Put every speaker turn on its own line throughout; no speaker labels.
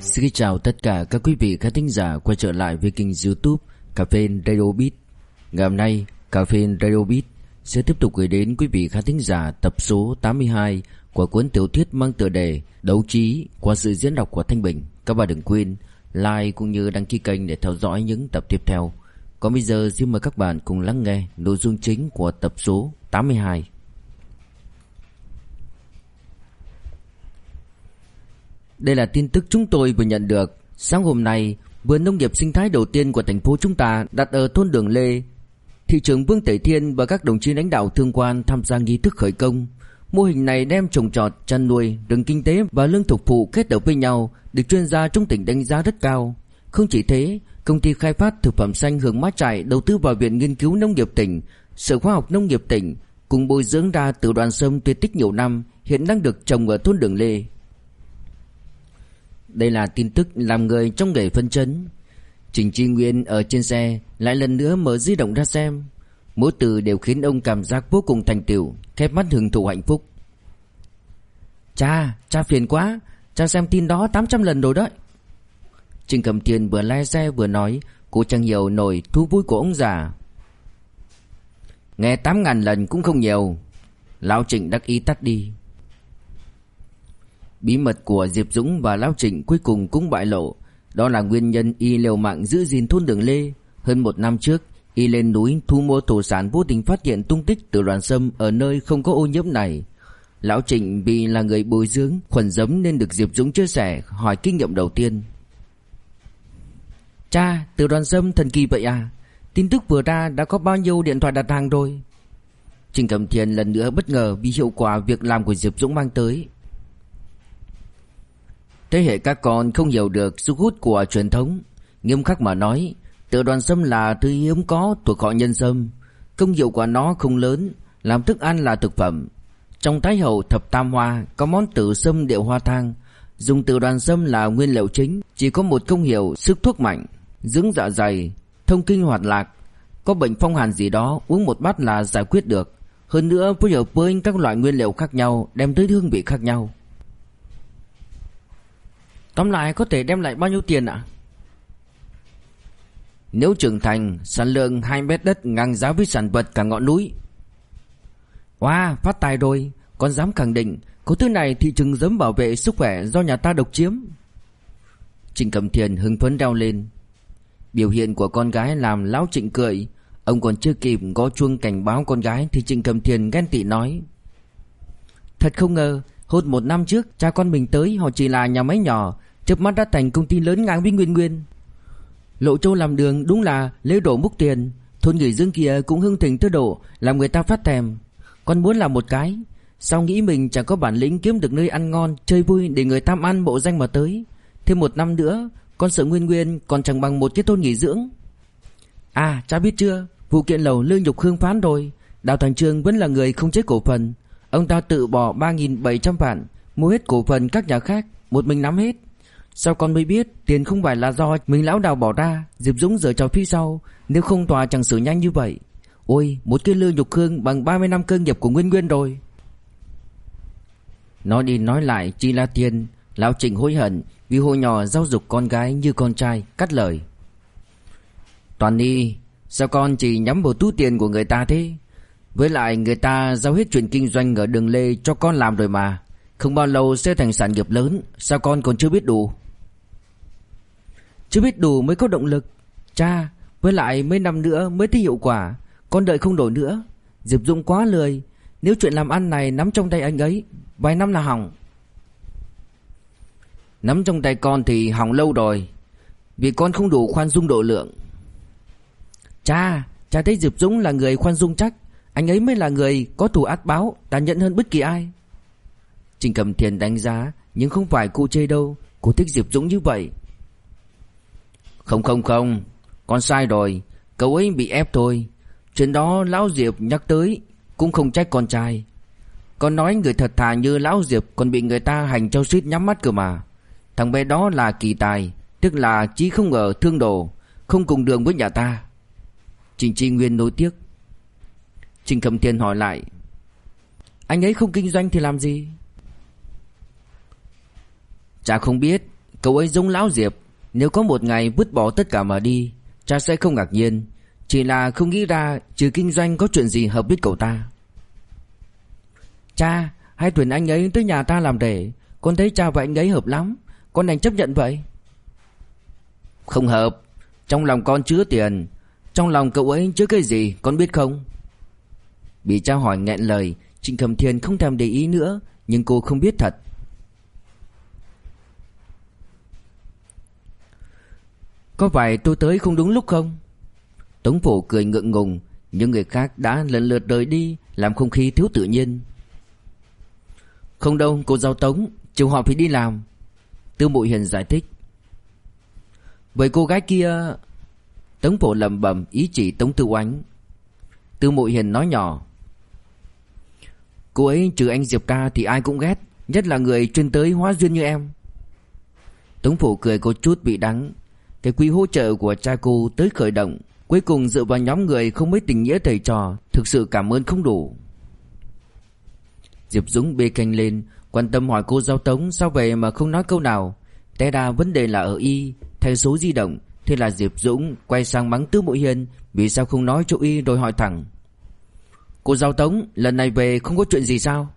Xin chào tất cả các quý vị khán thính giả quay trở lại với kênh YouTube Cà phê Radio Beat. Ngày hôm nay, Cà phê Radio Beat sẽ tiếp tục gửi đến quý vị khán thính giả tập số 82 của cuốn tiểu thuyết mang tựa đề Đấu trí qua sự diễn đọc của Thanh Bình. Các bạn đừng quên like cũng như đăng ký kênh để theo dõi những tập tiếp theo. Còn bây giờ xin mời các bạn cùng lắng nghe nội dung chính của tập số 82. Đây là tin tức chúng tôi vừa nhận được. Sáng hôm nay, vườn nông nghiệp sinh thái đầu tiên của thành phố chúng ta đặt ở thôn Đường Lê. Thị trưởng Vương Tể Thiên và các đồng chí lãnh đạo thương quan tham gia nghi thức khởi công. Mô hình này đem trồng trọt, chăn nuôi, rừng kinh tế và lương thực phụ kết hợp với nhau, được chuyên gia trong tỉnh đánh giá rất cao. Không chỉ thế, công ty khai phát thực phẩm xanh Hương Mát Trại đầu tư vào Viện Nghiên cứu Nông nghiệp tỉnh, Sở Khoa học Nông nghiệp tỉnh cùng bồi dưỡng ra từ đoàn sâm tuyệt tích nhiều năm, hiện đang được trồng ở thôn Đường Lê. Đây là tin tức làm người trong nghề phấn chấn. Trình Chi Nguyên ở trên xe lại lần nữa mở di động ra xem. Mỗi từ đều khiến ông cảm giác vô cùng thành tựu, khép mắt hưởng thụ hạnh phúc. Cha phiền quá, cha xem tin đó 800 lần rồi đấy. Trình Cẩm Thiên vừa lái xe vừa nói, cô chẳng hiểu nổi thú vui của ông già. Nghe 8.000 lần cũng không nhiều. Lão Trịnh đắc ý tắt đi. Bí mật của Diệp Dũng và Lão Trịnh cuối cùng cũng bại lộ. Đó là nguyên nhân y liều mạng giữ gìn thôn Đường Lê. Hơn một năm trước, y lên núi thu mua thổ sản vô tình phát hiện tung tích từ đoàn sâm ở nơi không có ô nhiễm này. Lão Trịnh vì là người bồi dưỡng khuẩn giấm nên được Diệp Dũng chia sẻ hỏi kinh nghiệm đầu tiên. Cha, từ đoàn sâm thần kỳ vậy à? Tin tức vừa ra đã có bao nhiêu điện thoại đặt hàng rồi? Trình Cẩm Thiên lần nữa bất ngờ vì hiệu quả việc làm của Diệp Dũng mang tới. Thế hệ các con không hiểu được sức hút của truyền thống. Nghiêm khắc mà nói, tự đoàn sâm là thứ hiếm có thuộc họ nhân sâm. Công hiệu của nó không lớn, làm thức ăn là thực phẩm. Trong Thái Hậu Thập Tam Hoa có món tử sâm điệu hoa thang. Dùng tự đoàn sâm là nguyên liệu chính, chỉ có một công hiệu sức thuốc mạnh, dưỡng dạ dày, thông kinh hoạt lạc. Có bệnh phong hàn gì đó uống một bát là giải quyết được. Hơn nữa phối hợp với các loại nguyên liệu khác nhau đem tới hương vị khác nhau. Tóm lại có thể đem lại bao nhiêu tiền ạ? Nếu trưởng thành, sản lượng 2 mét đất ngang giá với sản vật cả ngọn núi. Wow, phát tài rồi. Con dám khẳng định có thứ này thị trường giấm bảo vệ sức khỏe do nhà ta độc chiếm. Trình Cẩm Thiên hưng phấn reo lên. Biểu hiện của con gái làm Lão Trịnh cười. Ông còn chưa kịp gõ chuông cảnh báo con gái thì Trình Cẩm Thiên ghen tị nói: Thật không ngờ, hơn một năm trước cha con mình tới họ chỉ là nhà máy nhỏ, chớp mắt đã thành công ty lớn ngang với Nguyên Nguyên. Lộ Châu làm đường đúng là lễ đổ múc tiền. Thôn nghỉ dưỡng kia cũng hưng thịnh tới độ làm người ta phát thèm. Con muốn làm một cái, sao nghĩ mình chẳng có bản lĩnh kiếm được nơi ăn ngon chơi vui để người tham ăn bộ danh mà tới. Thêm một năm nữa con sợ Nguyên Nguyên còn chẳng bằng một cái thôn nghỉ dưỡng. À, cha biết chưa, vụ kiện lầu Lương Nhục Hương phán rồi. Đào Thành Trương vẫn là người không chết cổ phần. Ông ta tự bỏ 3.700 vạn mua hết cổ phần các nhà khác, một mình nắm hết. Sao con mới biết tiền không phải là do mình lão Đào bỏ ra, Diệp Dũng giở trò phía sau. Nếu không tòa chẳng xử nhanh như vậy. Ôi, một cái Lương Nhục Hương bằng 30 năm cơ nghiệp của Nguyên Nguyên rồi. Nói đi nói lại chỉ là tiền. Lão Trịnh hối hận vì hồi nhỏ giáo dục con gái như con trai, cắt lời. Toàn đi, sao con chỉ nhắm vào túi tiền của người ta thế? Với lại người ta giao hết chuyện kinh doanh ở Đường Lê cho con làm rồi mà. Không bao lâu sẽ thành sản nghiệp lớn. Sao con còn chưa biết đủ? Chưa biết đủ mới có động lực. Cha, với lại mấy năm nữa mới thấy hiệu quả. Con đợi không nổi nữa. Diệp Dũng quá lười. Nếu chuyện làm ăn này nắm trong tay anh ấy, vài năm là hỏng. Nắm trong tay con thì hỏng lâu rồi, vì con không đủ khoan dung độ lượng. Cha thấy Diệp Dũng là người khoan dung chắc. Anh ấy mới là người có thù át báo, tàn nhẫn hơn bất kỳ ai. Trình Cẩm Thiên đánh giá, nhưng không phải cô chê đâu. Cô thích Diệp Dũng như vậy. Không, con sai rồi. Cậu ấy bị ép thôi. Chuyện đó lão Diệp nhắc tới cũng không trách con trai. Con nói người thật thà như lão Diệp còn bị người ta hành cho suýt nhắm mắt cơ mà. Thằng bé đó là kỳ tài, tức là chí không ngờ thương đồ, không cùng đường với nhà ta. Trình Chi Nguyên nối tiếc. Trình Cẩm Thiên hỏi lại: Anh ấy không kinh doanh thì làm gì? Cha không biết, Cậu ấy giống lão Diệp, nếu có một ngày vứt bỏ tất cả mà đi, cha sẽ không ngạc nhiên. Chỉ là không nghĩ ra trừ kinh doanh có chuyện gì hợp với cậu ta. Cha, hãy tuyển anh ấy tới nhà ta làm rể. Con thấy cha và anh ấy hợp lắm. Con đành chấp nhận vậy. Không hợp. Trong lòng con chứa tiền. Trong lòng cậu ấy chứa cái gì con biết không? Bị cha hỏi nghẹn lời, Trịnh Cầm Thiên không thèm để ý nữa. Nhưng cô không biết thật. Có phải tôi tới không đúng lúc không? Tống Phổ cười ngượng ngùng. Những người khác đã lần lượt rời đi, làm không khí thiếu tự nhiên. Không đâu cô giáo Tống, chiều họ phải đi làm. Tư Mộ Hiền giải thích. Vậy cô gái kia... Tống Phổ lẩm bẩm ý chỉ Tống Tư Oánh. Tư Mộ Hiền nói nhỏ. Cô ấy trừ anh Diệp ca thì ai cũng ghét, nhất là người chuyên tới hóa duyên như em. Tống Phổ cười có chút bị đắng. Cái quỹ hỗ trợ của cha cô tới khởi động, cuối cùng dựa vào nhóm người không mấy tình nghĩa thầy trò, thực sự cảm ơn không đủ. Diệp Dũng bê canh lên, quan tâm hỏi cô giáo Tống sao về mà không nói câu nào. Té ra vấn đề là ở Y, thay số di động. Thế là Diệp Dũng quay sang mắng Tư Mộ Hiền vì sao không nói cho Y rồi hỏi thẳng. Cô giáo Tống, lần này về không có chuyện gì sao?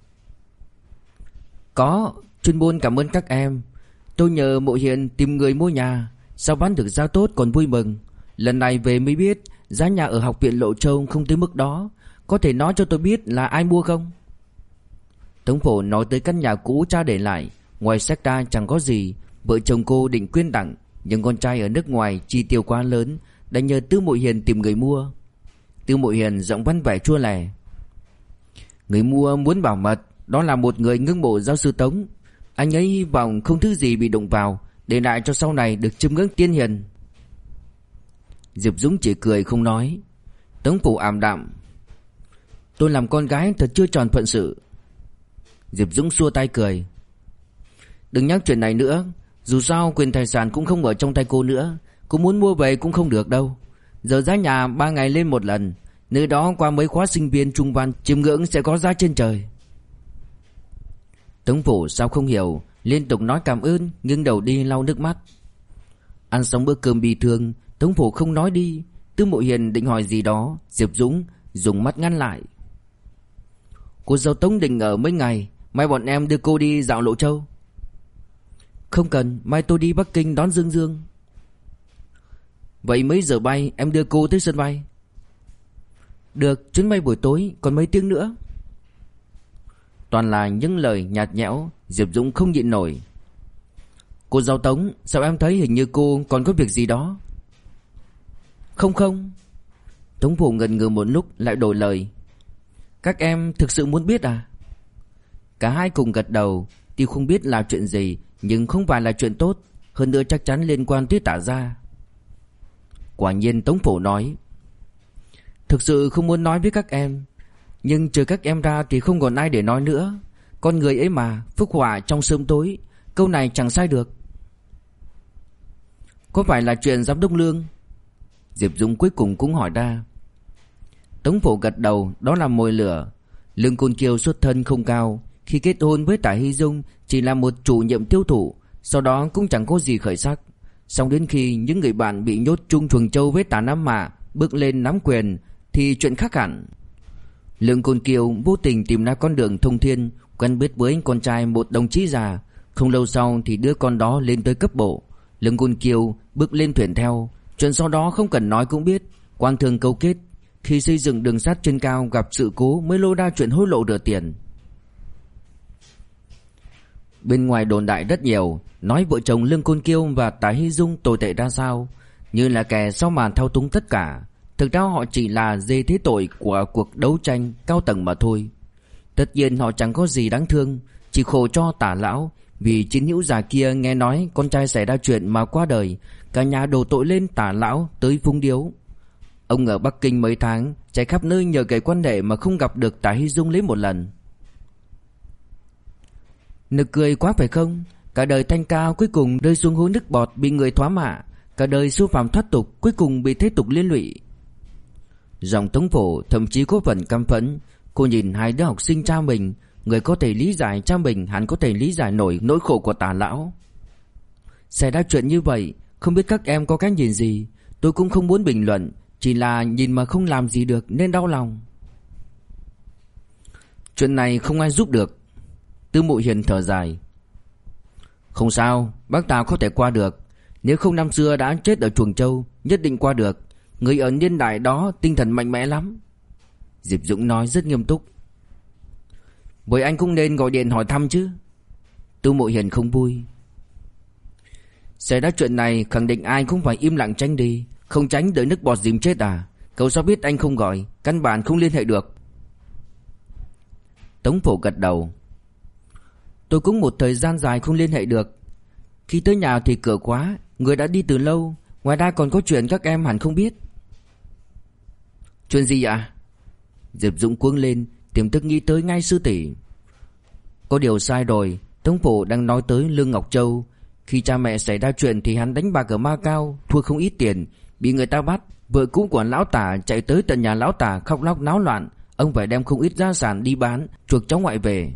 Có, chuyên môn cảm ơn các em. Tôi nhờ Mộ Hiền tìm người mua nhà, sao bán được giá tốt còn vui mừng. Lần này về mới biết giá nhà ở học viện Lộ Châu không tới mức đó. Có thể nói cho tôi biết là ai mua không? Tống Phổ nói tới căn nhà cũ cha để lại, ngoài sách ra chẳng có gì. Vợ chồng cô định quyên tặng, nhưng con trai ở nước ngoài chi tiêu quá lớn, đành nhờ Tư Mộ Hiền tìm người mua. Tư Mộ Hiền giọng văn vẻ chua lè. Người mua muốn bảo mật, đó là một người ngưỡng mộ giáo sư Tống. Anh ấy hy vọng không thứ gì bị đụng vào, để lại cho sau này được chiêm ngưỡng tiên hiền. Diệp Dũng chỉ cười không nói. Tống Phổ ảm đạm. Tôi làm con gái thật chưa tròn phận sự. Diệp Dũng xua tay cười. Đừng nhắc chuyện này nữa. Dù sao quyền tài sản cũng không ở trong tay cô nữa. Cô muốn mua về cũng không được đâu. Giờ giá nhà 3 ngày lên một lần. Nơi đó qua mấy khóa sinh viên trung văn chiêm ngưỡng sẽ có giá trên trời. Tống Phổ sao không hiểu, liên tục nói cảm ơn, nghiêng đầu đi lau nước mắt. Ăn xong bữa cơm bi thương, Tống Phổ không nói đi. Tư Mộ Hiền định hỏi gì đó, Diệp Dũng dùng mắt ngăn lại. Cô dâu Tống định ở mấy ngày, mai bọn em đưa cô đi dạo Lộ Châu. Không cần, mai tôi đi Bắc Kinh đón Dương Dương. Vậy mấy giờ bay em đưa cô tới sân bay? Được, chuyến bay buổi tối, còn mấy tiếng nữa. Toàn là những lời nhạt nhẽo. Diệp Dũng không nhịn nổi. Cô giáo Tống, sao em thấy hình như cô còn có việc gì đó? Không. Tống Phổ ngần ngừ một lúc lại đổi lời. Các em thực sự muốn biết à? Cả hai cùng gật đầu. Tuy không biết là chuyện gì, nhưng không phải là chuyện tốt, hơn nữa chắc chắn liên quan tới Tả gia. Quả nhiên Tống Phổ nói. Thực sự không muốn nói với các em, nhưng trừ các em ra thì không còn ai để nói nữa. Con người ấy mà, phúc họa trong sớm tối. Câu này chẳng sai được. Có phải là chuyện giám đốc Lương? Diệp Dũng cuối cùng cũng hỏi ra. Tống Phổ gật đầu, đó là mồi lửa. Lương Côn Kiều xuất thân không cao, khi kết hôn với Tả Hy Dung chỉ là một chủ nhiệm tiêu thụ, sau đó cũng chẳng có gì khởi sắc. Xong đến khi những người bạn bị nhốt chung chuồng trâu với Tả Nam Mạ bước lên nắm quyền thì chuyện khác hẳn. Lương Côn Kiều vô tình tìm ra con đường thông thiên, quen biết với con trai một đồng chí già. Không lâu sau thì đứa con đó lên tới cấp bộ. Lương Côn Kiều bước lên thuyền theo. Chuyện sau đó không cần nói cũng biết. Quan thương cấu kết, khi xây dựng đường sắt trên cao gặp sự cố mới lô ra chuyện hối lộ rửa tiền. Bên ngoài đồn đại rất nhiều, nói vợ chồng Lương Côn Kiều và Tả Hy Dung tồi tệ ra sao, như là kẻ sau màn thao túng tất cả. Thực ra họ chỉ là dê thế tội của cuộc đấu tranh cao tầng mà thôi. Tất nhiên họ chẳng có gì đáng thương, chỉ khổ cho Tả lão, vì chiến hữu già kia nghe nói con trai xảy ra chuyện mà qua đời, cả nhà đổ tội lên Tả lão tới vung điếu. Ông ở Bắc Kinh mấy tháng, chạy khắp nơi nhờ cậy quan hệ mà không gặp được Tả Hy Dung lấy một lần. Nực cười quá phải không? Cả đời thanh cao cuối cùng rơi xuống hố nước bọt bị người thoá mạ, cả đời siêu phàm thoát tục cuối cùng bị thế tục liên lụy. Giọng Tống Phổ thậm chí có phần căm phẫn. Cô nhìn hai đứa học sinh cha mình, người có thể lý giải cha mình hẳn có thể lý giải nổi nỗi khổ của Tả lão. Xảy ra chuyện như vậy, không biết các em có cách nhìn gì. Tôi cũng không muốn bình luận, chỉ là nhìn mà không làm gì được nên đau lòng. Chuyện này không ai giúp được. Tư Mộ Hiền thở dài. Không sao, bác ta có thể qua được. Nếu không năm xưa đã chết ở Chuồng Châu, nhất định qua được. Người ở niên đại đó tinh thần mạnh mẽ lắm. Diệp Dũng nói rất nghiêm túc. Vậy anh cũng nên gọi điện hỏi thăm chứ. Tư Mộ Hiền không vui. Xảy ra chuyện này khẳng định ai cũng phải im lặng tránh đi. Không tránh đợi nước bọt dìm chết à? Cậu sao biết anh không gọi? Căn bản không liên hệ được. Tống Phổ gật đầu. Tôi cũng một thời gian dài không liên hệ được. Khi tới nhà thì cửa khóa, người đã đi từ lâu. Ngoài ra còn có chuyện các em hẳn không biết. Chuyện gì ạ? Diệp Dũng cuống lên, tiềm thức nghĩ tới ngay sư tỷ. Có điều sai rồi. Tống Phổ đang nói tới Lương Ngọc Châu. Khi cha mẹ xảy ra chuyện thì hắn đánh bạc ở Macau, thua không ít tiền, bị người ta bắt. Vợ cũ của lão Tả chạy tới tận nhà lão Tả khóc lóc náo loạn. Ông phải đem không ít gia sản đi bán, chuộc cháu ngoại về.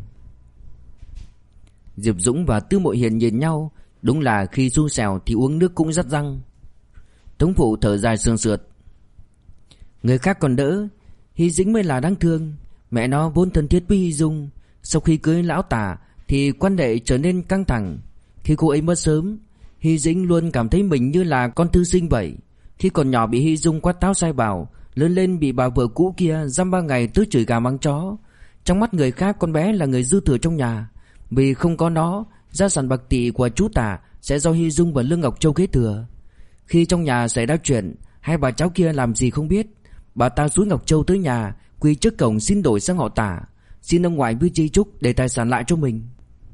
Diệp Dũng và Tư Mộ Hiền nhìn nhau. Đúng là khi xui xẻo thì uống nước cũng rắt răng. Tống Phụ thở dài sườn sượt. Người khác còn đỡ, Hy Dĩnh mới là đáng thương. Mẹ nó vốn thân thiết với Hy Dung. Sau khi cưới lão Tả thì quan hệ trở nên căng thẳng. Khi cô ấy mất sớm, Hy Dĩnh luôn cảm thấy mình như là con thư sinh vậy. Khi còn nhỏ bị Hy Dung quát tháo sai bảo, lớn lên bị bà vợ cũ kia dăm ba ngày tứ chửi gà mắng chó. Trong mắt người khác con bé là người dư thừa trong nhà. Vì không có nó, gia sản bạc tỷ của chú Tả sẽ do Hy Dung và Lương Ngọc Châu kế thừa. Khi trong nhà xảy ra chuyện, hai bà cháu kia làm gì không biết. Bà ta xúi Ngọc Châu tới nhà, quỳ trước cổng xin đổi sang họ Tả, xin ông ngoại với chi chúc để tài sản lại cho mình.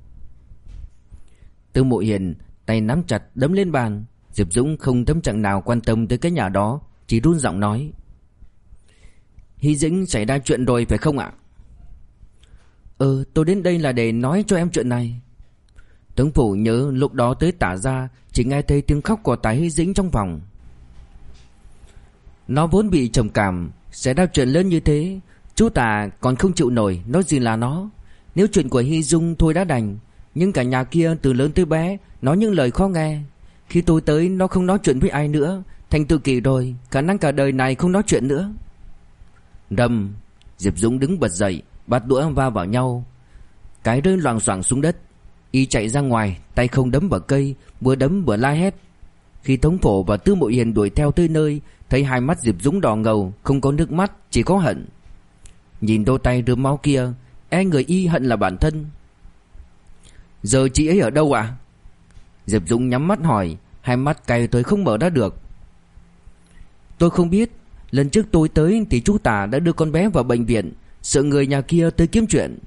Tư Mộ Hiền tay nắm chặt đấm lên bàn. Diệp Dũng không tâm trạng nào quan tâm tới cái nhà đó, chỉ run giọng nói. Hy Dĩnh xảy ra chuyện rồi phải không ạ? Tôi đến đây là để nói cho em chuyện này. Tống Phủ nhớ lúc đó tới Tả ra, chỉ nghe thấy tiếng khóc của Tả Hy Dĩnh trong phòng. Nó vốn bị trầm cảm, xảy ra chuyện lớn như thế, chú Tả còn không chịu nổi, nói gì là nó. Nếu chuyện của Hy Dung thôi đã đành, nhưng cả nhà kia từ lớn tới bé nói những lời khó nghe. Khi tôi tới nó không nói chuyện với ai nữa, thành tự kỷ rồi, khả năng cả đời này không nói chuyện nữa. Rầm. Diệp Dũng đứng bật dậy, bát đũa va vào nhau, cái rơi loạng xoạng xuống đất. Y chạy ra ngoài, tay không đấm vào cây, vừa đấm vừa la hét. Khi Tống Phổ và Tư Mộ Hiền đuổi theo tới nơi, thấy hai mắt Diệp Dũng đỏ ngầu, không có nước mắt, chỉ có hận. Nhìn đôi tay rớm máu kia, e người Y hận là bản thân. Giờ chị ấy ở đâu ạ? Diệp Dũng nhắm mắt hỏi, hai mắt cay tới không mở ra được. Tôi không biết. Lần trước tôi tới thì chú Tả đã đưa con bé vào bệnh viện, sợ người nhà kia tới kiếm chuyện.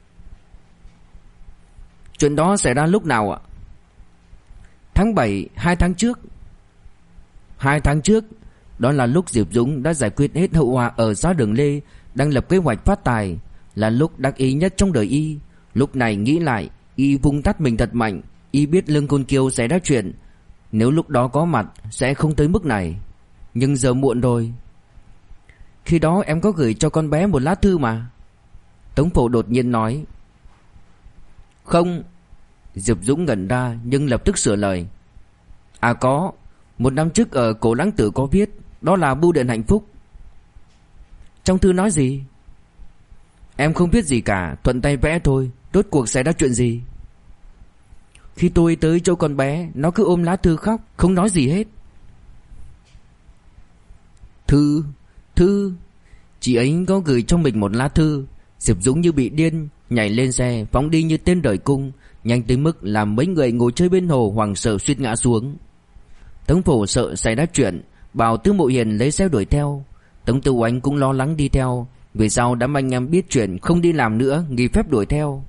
Chuyện đó xảy ra lúc nào ạ? Tháng 7, 2 tháng trước. 2 tháng trước, đó là lúc Diệp Dũng đã giải quyết hết hậu họa ở xã Đường Lê, đang lập kế hoạch phát tài, là lúc đắc ý nhất trong đời Y. Lúc này nghĩ lại, Y vung tát mình thật mạnh. Y biết Lương Côn Kiều xảy ra chuyện, nếu lúc đó có mặt sẽ không tới mức này. Nhưng giờ muộn rồi. Khi đó em có gửi cho con bé một lá thư mà. Tống Phổ đột nhiên nói. Không. Diệp Dũng ngẩn ra nhưng lập tức sửa lời. À có, 1 năm trước ở Cổ Lãng Tử có viết, đó là bưu điện hạnh phúc. Trong thư nói gì? Em không biết gì cả, thuận tay vẽ thôi. Rốt cuộc xảy ra chuyện gì? Khi tôi tới chỗ con bé, nó cứ ôm lá thư khóc, không nói gì hết. Thư. Chị ấy có gửi cho mình một lá thư. Diệp Dũng như bị điên, nhảy lên xe phóng đi như tên rời cung, nhanh tới mức làm mấy người ngồi chơi bên hồ hoảng sợ suýt ngã xuống. Tống Phổ sợ xảy ra chuyện, bảo Tư Mộ Hiền lấy xe đuổi theo. Tống Tư Oánh cũng lo lắng đi theo, vì sau đám anh em biết chuyện không đi làm nữa, nghỉ phép đuổi theo.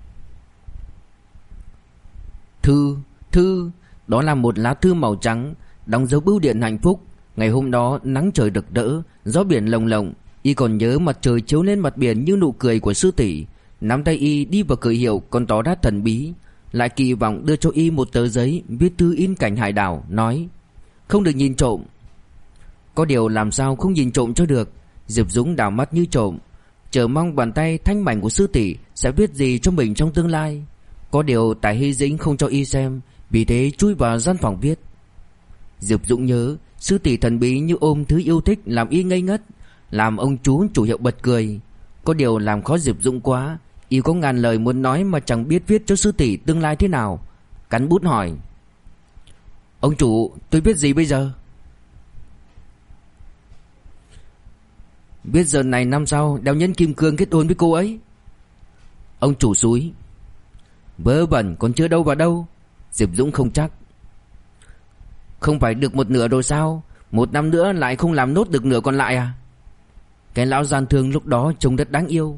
Thư, đó là một lá thư màu trắng, đóng dấu bưu điện hạnh phúc. Ngày hôm đó nắng trời rực rỡ, gió biển lồng lộng. Y còn nhớ mặt trời chiếu lên mặt biển như nụ cười của sư tỷ. Nắm tay Y đi vào cửa hiệu còn tỏ ra thần bí. Lại kỳ vọng đưa cho Y một tờ giấy viết thư in cảnh hải đảo, nói không được nhìn trộm. Có điều làm sao không nhìn trộm cho được. Diệp Dũng đảo mắt như trộm, chờ mong bàn tay thanh mảnh của sư tỷ sẽ viết gì cho mình trong tương lai. Có điều Tài Hy Dĩnh không cho Y xem, vì thế chui vào gian phòng viết. Diệp Dũng nhớ sư tỷ thần bí như ôm thứ yêu thích làm y ngây ngất, làm ông chú chủ hiệu bật cười. Có điều làm khó Diệp Dũng quá, y có ngàn lời muốn nói mà chẳng biết viết cho sư tỷ tương lai thế nào. Cắn bút hỏi: "Ông chủ, tôi viết gì bây giờ?" "Viết giờ này năm sau đeo nhẫn kim cương kết hôn với cô ấy." Ông chủ xúi: "Vớ vẩn, còn chưa đâu vào đâu." Diệp Dũng không chắc: "Không phải được một nửa rồi sao? Một năm nữa lại không làm nốt được nửa còn lại à?" Cái lão gian thương lúc đó trông rất đáng yêu.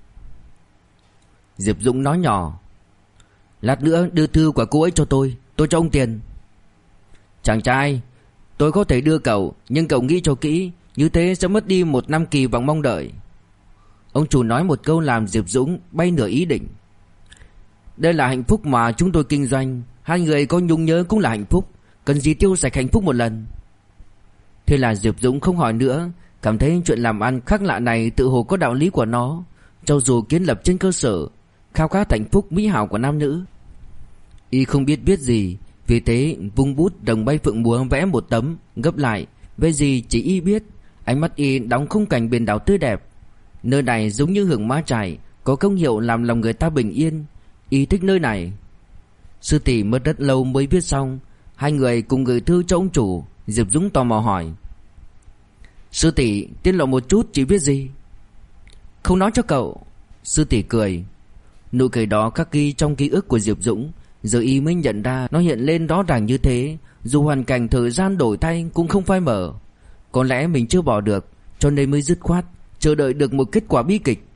Diệp Dũng nói nhỏ: "Lát nữa đưa thư của cô ấy cho tôi cho ông tiền." "Chàng trai, tôi có thể đưa cậu, nhưng cậu nghĩ cho kỹ, như thế sẽ mất đi một năm kỳ vọng mong đợi." Ông chủ nói một câu làm Diệp Dũng bay nửa ý định. "Đây là hạnh phúc mà chúng tôi kinh doanh, hai người có nhung nhớ cũng là hạnh phúc, cần gì tiêu sạch hạnh phúc một lần." Thế là Diệp Dũng không hỏi nữa, cảm thấy chuyện làm ăn khác lạ này tự hồ có đạo lý của nó, cho dù kiến lập trên cơ sở khao khát hạnh phúc mỹ hảo của nam nữ. Y không biết viết gì, vì thế vung bút rồng bay phượng múa vẽ một tấm, gấp lại, về gì chỉ y biết. Ánh mắt y đóng khung cảnh biển đảo tươi đẹp. Nơi này giống như Hưởng Mã Trải, có công hiệu làm lòng người ta bình yên. Y thích nơi này. Sư tỷ mất rất lâu mới viết xong. Hai người cùng gửi thư cho ông chủ. Diệp Dũng tò mò hỏi: "Sư tỷ tiết lộ một chút chị viết gì?" "Không nói cho cậu." Sư tỷ cười. Nụ cười đó khắc ghi trong ký ức của Diệp Dũng. Giờ y mới nhận ra nó hiện lên rõ ràng như thế. Dù hoàn cảnh thời gian đổi thay cũng không phai mờ. Có lẽ mình chưa bỏ được, cho nên mới dứt khoát chờ đợi được một kết quả bi kịch.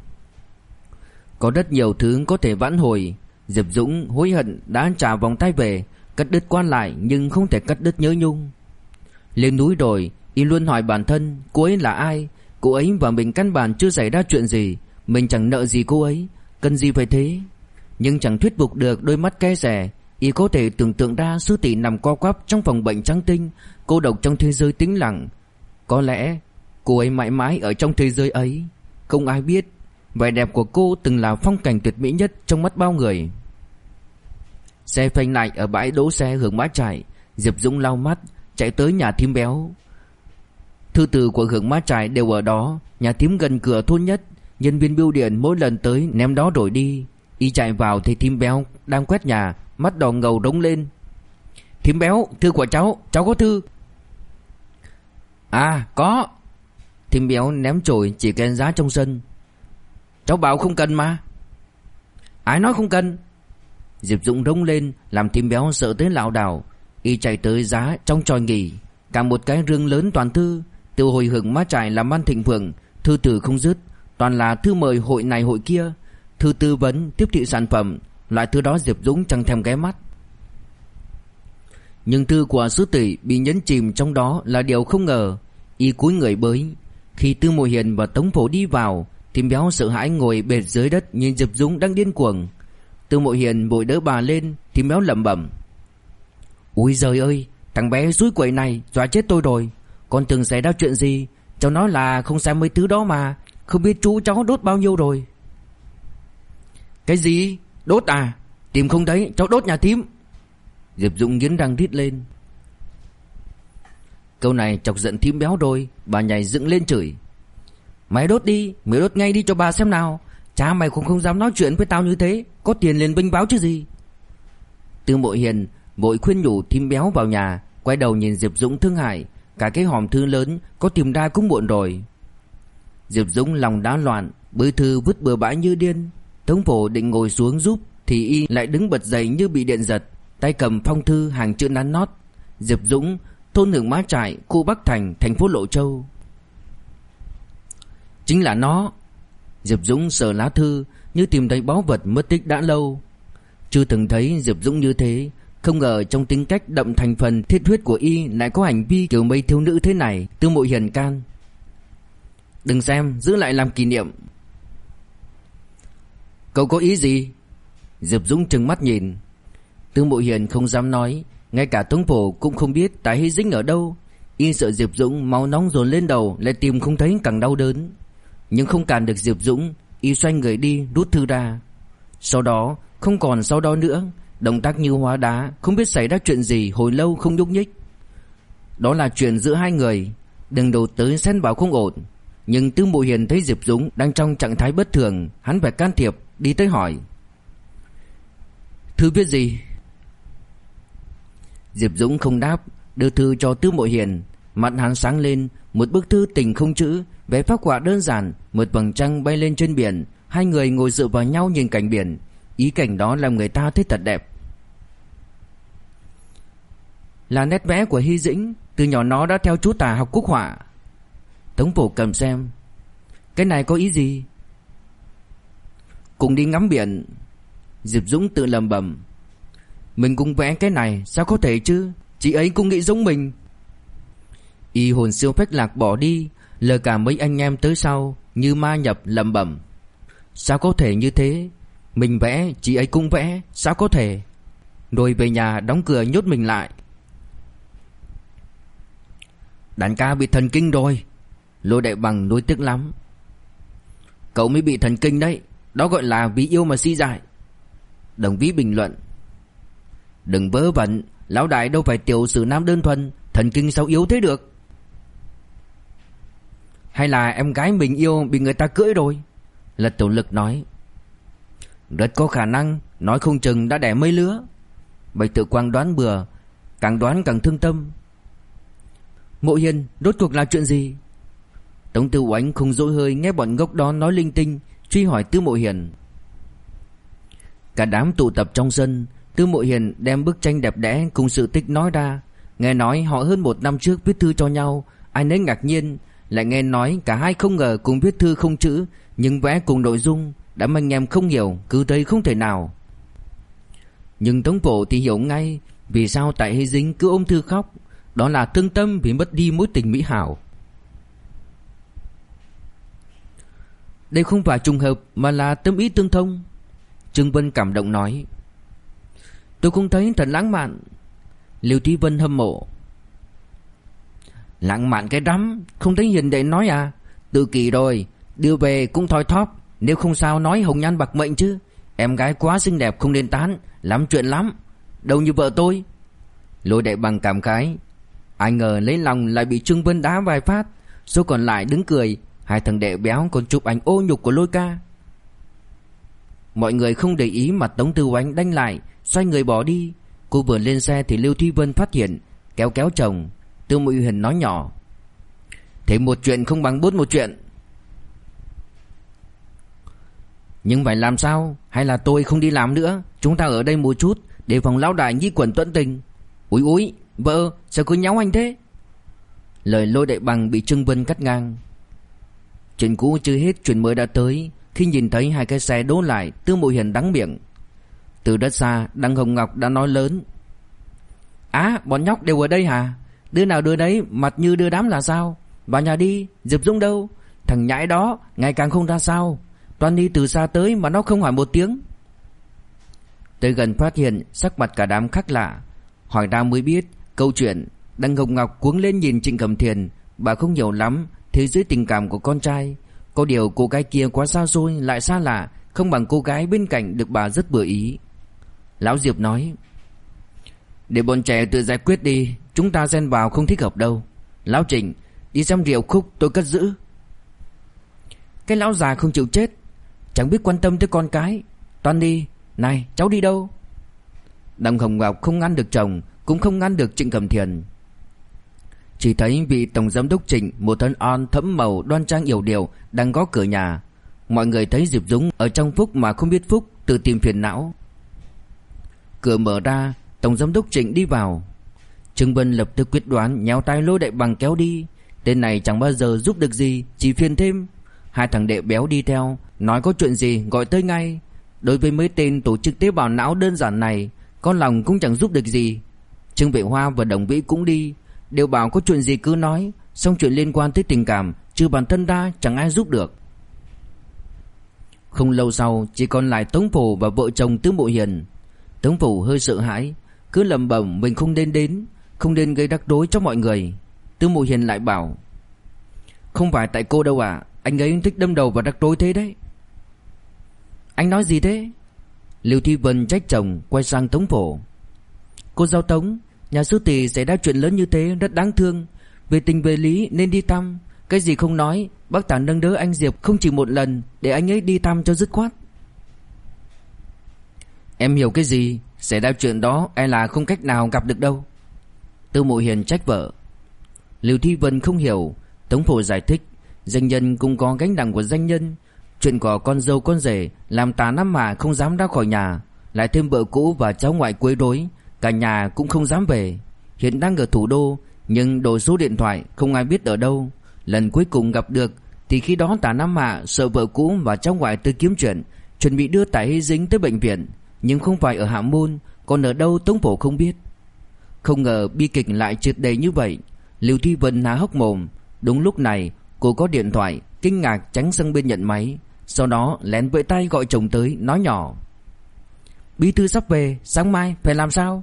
Có rất nhiều thứ có thể vãn hồi. Diệp Dũng hối hận đã trả vòng tay về, cắt đứt quan lại nhưng không thể cắt đứt nhớ nhung. Lên núi rồi, y luôn hỏi bản thân cô ấy là ai. Cô ấy và mình căn bản chưa xảy ra chuyện gì, mình chẳng nợ gì cô ấy, cần gì phải thế. Nhưng chẳng thuyết phục được đôi mắt ke rẻ. Y có thể tưởng tượng ra sư tỷ nằm co quắp trong phòng bệnh trắng tinh, cô độc trong thế giới tĩnh lặng. Có lẽ cô ấy mãi mãi ở trong thế giới ấy. Không ai biết vẻ đẹp của cô từng là phong cảnh tuyệt mỹ nhất trong mắt bao người. Xe phanh lại ở bãi đỗ xe Hưởng Mã Trải. Diệp Dũng lau mắt chạy tới nhà thím béo. Thư từ của Hưởng Mã Trải đều ở đó. Nhà thím gần cửa thôn nhất. Nhân viên bưu điện mỗi lần tới ném đó rồi đi. Y chạy vào thấy thím béo đang quét nhà, mắt đỏ ngầu rống lên: "Thím béo, thư của cháu có thư." "À có." Thím béo ném chổi chỉ cái giá trong sân: "Cháu bảo không cần mà." "Ai nói không cần?" Diệp Dũng rống lên làm thím béo sợ tới lảo đảo. Y chạy tới giá trong tròi nghỉ, cả một cái rương lớn toàn thư. Từ hồi Hưởng Mã Trải làm ăn thịnh vượng, thư từ không dứt, toàn là thư mời hội này hội kia, thư tư vấn tiếp thị sản phẩm. Loại thư đó Diệp Dũng chẳng thèm ghé mắt. Nhưng thư của sư tỷ bị nhấn chìm trong đó là điều không ngờ. Y cúi người bới. Khi Tư Mộ Hiền và Tống Phổ đi vào, thím béo sợ hãi ngồi bệt dưới đất nhìn Diệp Dũng đang điên cuồng. Tư Mộ Hiền vội đỡ bà lên. Thím béo lẩm bẩm: "Ui giời ơi, thằng bé dúi quậy này dọa chết tôi rồi. Con tưởng xảy ra chuyện gì. Cháu nói là không xem mấy thứ đó mà. Không biết chú cháu đốt bao nhiêu rồi." "Cái gì? Đốt à? Tìm không thấy, cháu đốt nhà thím." Diệp Dũng nghiến răng rít lên. Câu này chọc giận thím béo rồi. Bà nhảy dựng lên chửi: "Mày đốt đi, mày đốt ngay đi cho bà xem nào. Cha mày cũng không dám nói chuyện với tao như thế. Có tiền liền vinh báo chứ gì." Tư Mộ Hiền vội khuyên nhủ thím béo vào nhà, quay đầu nhìn Diệp Dũng thương hại. Cả cái hòm thư lớn có tìm ra cũng muộn rồi. Diệp Dũng lòng đá loạn, bới thư vứt bừa bãi như điên. Tống Phổ định ngồi xuống giúp thì y lại đứng bật dậy như bị điện giật, tay cầm phong thư hàng chữ nắn nót: Diệp Dũng, thôn Hưởng Mã Trải, khu Bắc Thành, thành phố Lộ Châu. Chính là nó. Diệp Dũng sờ lá thư như tìm thấy báu vật mất tích đã lâu. Chưa từng thấy Diệp Dũng như thế. Không ngờ trong tính cách đậm thành phần thiết huyết của y lại có hành vi kiểu mấy thiếu nữ thế này. Tư Mộ Hiền can: "Đừng xem, giữ lại làm kỷ niệm." "Cậu có ý gì?" Diệp Dũng trừng mắt nhìn. Tư Mộ Hiền không dám nói. Ngay cả Tống Phổ cũng không biết Tài Hy dính ở đâu. Y sợ Diệp Dũng máu nóng dồn lên đầu lại tìm không thấy càng đau đớn. Nhưng không cản được Diệp Dũng. Y xoay người đi rút thư ra. Sau đó không còn sau đó nữa. động tác như hóa đá, không biết xảy ra chuyện gì, hồi lâu không nhúc nhích. Đó là chuyện giữa hai người, đừng đổ tới xen vào không ổn. Nhưng Tư Mộ Hiền thấy Diệp Dũng đang trong trạng thái bất thường, hắn phải can thiệp, đi tới hỏi: "Thư viết gì?" Diệp Dũng không đáp, đưa thư cho Tư Mộ Hiền. Mặt hắn sáng lên, một bức thư tình không chữ, vẽ phác họa đơn giản, một vầng trăng bay lên trên biển, hai người ngồi dựa vào nhau nhìn cảnh biển. Ý cảnh đó làm người ta thấy thật đẹp. Là nét vẽ của Hy Dĩnh, từ nhỏ nó đã theo chú Tả học quốc họa. Tống Phổ cầm xem. Cái này có ý gì? Cùng đi ngắm biển. Diệp Dũng tự lẩm bẩm. Mình cũng vẽ cái này, sao có thể chứ? Chị ấy cũng nghĩ giống mình. Y hồn siêu phách lạc bỏ đi, lờ cả mấy anh em tới sau, như ma nhập lẩm bẩm. Sao có thể như thế? Mình vẽ, chị ấy cũng vẽ, sao có thể? Rồi về nhà đóng cửa nhốt mình lại. Đàn ca bị thần kinh rồi. Lôi Đại Bằng nuối tiếc lắm. Cậu mới bị thần kinh đấy, đó gọi là vì yêu mà si dại. Đồng Vĩ bình luận. Đừng vớ vẩn, lão đại đâu phải tiểu sử nam đơn thuần, thần kinh sao yếu thế được? Hay là em gái mình yêu bị người ta cưỡi rồi? Lật Tiểu Lực nói. Rất có khả năng, nói không chừng đã đẻ mấy lứa. Bạch Tự Quang đoán bừa, càng đoán càng thương tâm. Mộ Hiền, rốt cuộc là chuyện gì? Tống Tư Oánh không dỗi hơi nghe bọn ngốc đó nói linh tinh, truy hỏi Tư Mộ Hiền. Cả đám tụ tập trong sân, Tư Mộ Hiền đem bức tranh đẹp đẽ cùng sự tích nói ra. Nghe nói họ hơn 1 năm trước viết thư cho nhau, ai nấy ngạc nhiên. Lại nghe nói cả hai không ngờ cùng viết thư không chữ, nhưng vẽ cùng nội dung. Đám anh em không hiểu, cứ thấy không thể nào. Nhưng Tống Phổ thì hiểu ngay vì sao tại Hy Dĩnh cứ ôm thư khóc. Đó là thương tâm vì mất đi mối tình mỹ hảo. Đây không phải trùng hợp mà là tâm ý tương thông. Trương Vân cảm động nói. Tôi cũng thấy thật lãng mạn. Lưu Thúy Vân hâm mộ. Lãng mạn cái rắm, không thấy Hiền đệ nói à? Tự kỷ rồi, đưa về cũng thoi thóp. Nếu không sao nói hồng nhan bạc mệnh chứ. Em gái quá xinh đẹp không nên tán, lắm chuyện lắm. Đâu như vợ tôi. Lôi Đại Bằng cảm khái. Ai ngờ lấy lòng lại bị Trương Vân đá vài phát. Số còn lại đứng cười. Hai thằng đệ béo còn chụp ảnh ô nhục của Lôi ca. Mọi người không để ý mặt Tống Tư Oánh đanh lại, xoay người bỏ đi. Cô vừa lên xe thì Lưu Thúy Vân phát hiện, kéo kéo chồng. Tư Mộ Hiền nói nhỏ. Thế một chuyện không bằng bút một chuyện. Nhưng phải làm sao? Hay là tôi không đi làm nữa? Chúng ta ở đây một chút, để phòng lão đại nhi quẩn tuẫn tình. Úi úi, vợ, sao cứ nháo anh thế? Lời Lôi Đại Bằng bị Trương Vân cắt ngang. Chuyện cũ chưa hết, chuyện mới đã tới. Khi nhìn thấy hai cái xe đỗ lại, Tư Mộ Hiền đắng miệng. Từ đất xa, Đặng Hồng Ngọc đã nói lớn. Á, bọn nhóc đều ở đây hả? Đứa nào đứa đấy, mặt như đưa đám là sao? Vào nhà đi, Diệp Dũng đâu? Thằng nhãi đó, ngày càng không ra sao. Toàn đi từ xa tới mà nó không hỏi một tiếng. Tới gần phát hiện sắc mặt cả đám khác lạ. Hỏi ra mới biết câu chuyện. Đặng Hồng Ngọc cuống lên nhìn Trịnh Cẩm Thiền. Bà không hiểu lắm thế giới tình cảm của con trai. Có điều cô gái kia quá xa xôi lại xa lạ, không bằng cô gái bên cạnh được bà rất vừa ý. Lão Diệp nói. Để bọn trẻ tự giải quyết đi, chúng ta xen vào không thích hợp đâu. Lão Trịnh, đi xem rượu khúc tôi cất giữ. Cái lão già không chịu chết, chẳng biết quan tâm tới con cái. Toàn đi, này cháu đi đâu? Đặng Hồng Ngọc không ngăn được chồng, cũng không ngăn được Trịnh Cẩm Thiền. Chỉ thấy vị tổng giám đốc Trịnh, một thân on thẫm màu đoan trang yểu điệu, đang gõ cửa nhà. Mọi người thấy Diệp Dũng ở trong phúc mà không biết phúc, tự tìm phiền não. Cửa mở ra, tổng giám đốc Trịnh đi vào. Trương Vân lập tức quyết đoán, nhéo tay Lôi Đại Bằng kéo đi. Tên này chẳng bao giờ giúp được gì, chỉ phiền thêm. Hai thằng đệ béo đi theo, nói có chuyện gì gọi tới ngay. Đối với mấy tên tổ chức tế bào não đơn giản này, con lòng cũng chẳng giúp được gì. Trương Vệ Hoa và Đồng Vĩ cũng đi, đều bảo có chuyện gì cứ nói, xong chuyện liên quan tới tình cảm, trừ bản thân ra chẳng ai giúp được. Không lâu sau, chỉ còn lại Tống Phổ và vợ chồng Tư Mộ Hiền. Tống Phổ hơi sợ hãi, cứ lẩm bẩm mình không nên đến, không nên gây rắc rối cho mọi người. Tư Mộ Hiền lại bảo. Không phải tại cô đâu ạ, anh ấy thích đâm đầu vào rắc rối thế đấy. Anh nói gì thế? Lưu Thi Vân trách chồng, quay sang Tống Phổ. Cô dâu Tống, nhà sư tỷ xảy ra chuyện lớn như thế rất đáng thương. Về tình về lý nên đi thăm. Cái gì không nói, bác Tả nâng đỡ anh Diệp không chỉ một lần, để anh ấy đi thăm cho dứt khoát. Em hiểu cái gì? Xảy ra chuyện đó e là không cách nào gặp được đâu. Tư Mộ Hiền trách vợ. Lưu Thi Vân không hiểu. Tống Phổ giải thích, danh nhân cũng có gánh nặng của danh nhân. Chuyện của con dâu con rể làm Tả Nam Mạ không dám ra khỏi nhà, lại thêm vợ cũ và cháu ngoại quấy rối, cả nhà cũng không dám về. Hiện đang ở thủ đô, nhưng đổi số điện thoại không ai biết ở đâu. Lần cuối cùng gặp được thì khi đó Tả Nam Mạ sợ vợ cũ và cháu ngoại tới kiếm chuyện, chuẩn bị đưa Tả Hy Dính tới bệnh viện, nhưng không phải ở Hạ Môn, còn ở đâu Tống Phổ không biết. Không ngờ bi kịch lại triệt để như vậy. Lưu Thi Vân há hốc mồm. Đúng lúc này cô có điện thoại, kinh ngạc tránh sang bên nhận máy, sau đó lén vẫy tay gọi chồng tới, nói nhỏ: Bí thư sắp về, sáng mai phải làm sao?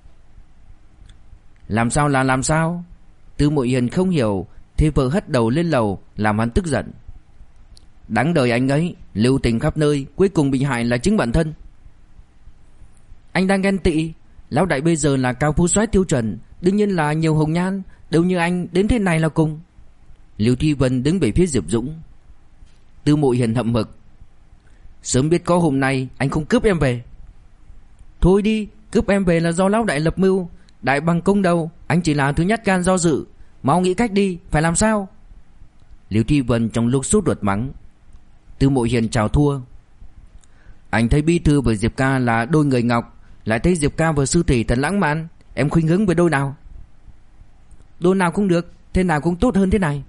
Làm sao là làm sao? Tư Mộ Hiền không hiểu, thì vợ hất đầu lên lầu, làm hắn tức giận. Đáng đời anh ấy, lưu tình khắp nơi, cuối cùng bị hại là chính bản thân. Anh đang ghen tị. Lão đại bây giờ là cao phú soái tiêu chuẩn, đương nhiên là nhiều hồng nhan, đâu như anh đến thế này là cùng. Lưu Thi Vân đứng về phía Diệp Dũng. Tư Mộ Hiền hậm hực. Sớm biết có hôm nay anh không cướp em về. Thôi đi, cướp em về là do lão đại lập mưu, đại bằng công đâu, anh chỉ là thứ nhát gan do dự. Mau nghĩ cách đi, phải làm sao? Lưu Thi Vân trong lúc sốt ruột mắng. Tư Mộ Hiền chào thua. Anh thấy bí thư với Diệp ca là đôi người ngọc, lại thấy Diệp ca và sư tỷ thật lãng mạn, em khuynh hướng với đôi nào? Đôi nào cũng được, thế nào cũng tốt hơn thế này.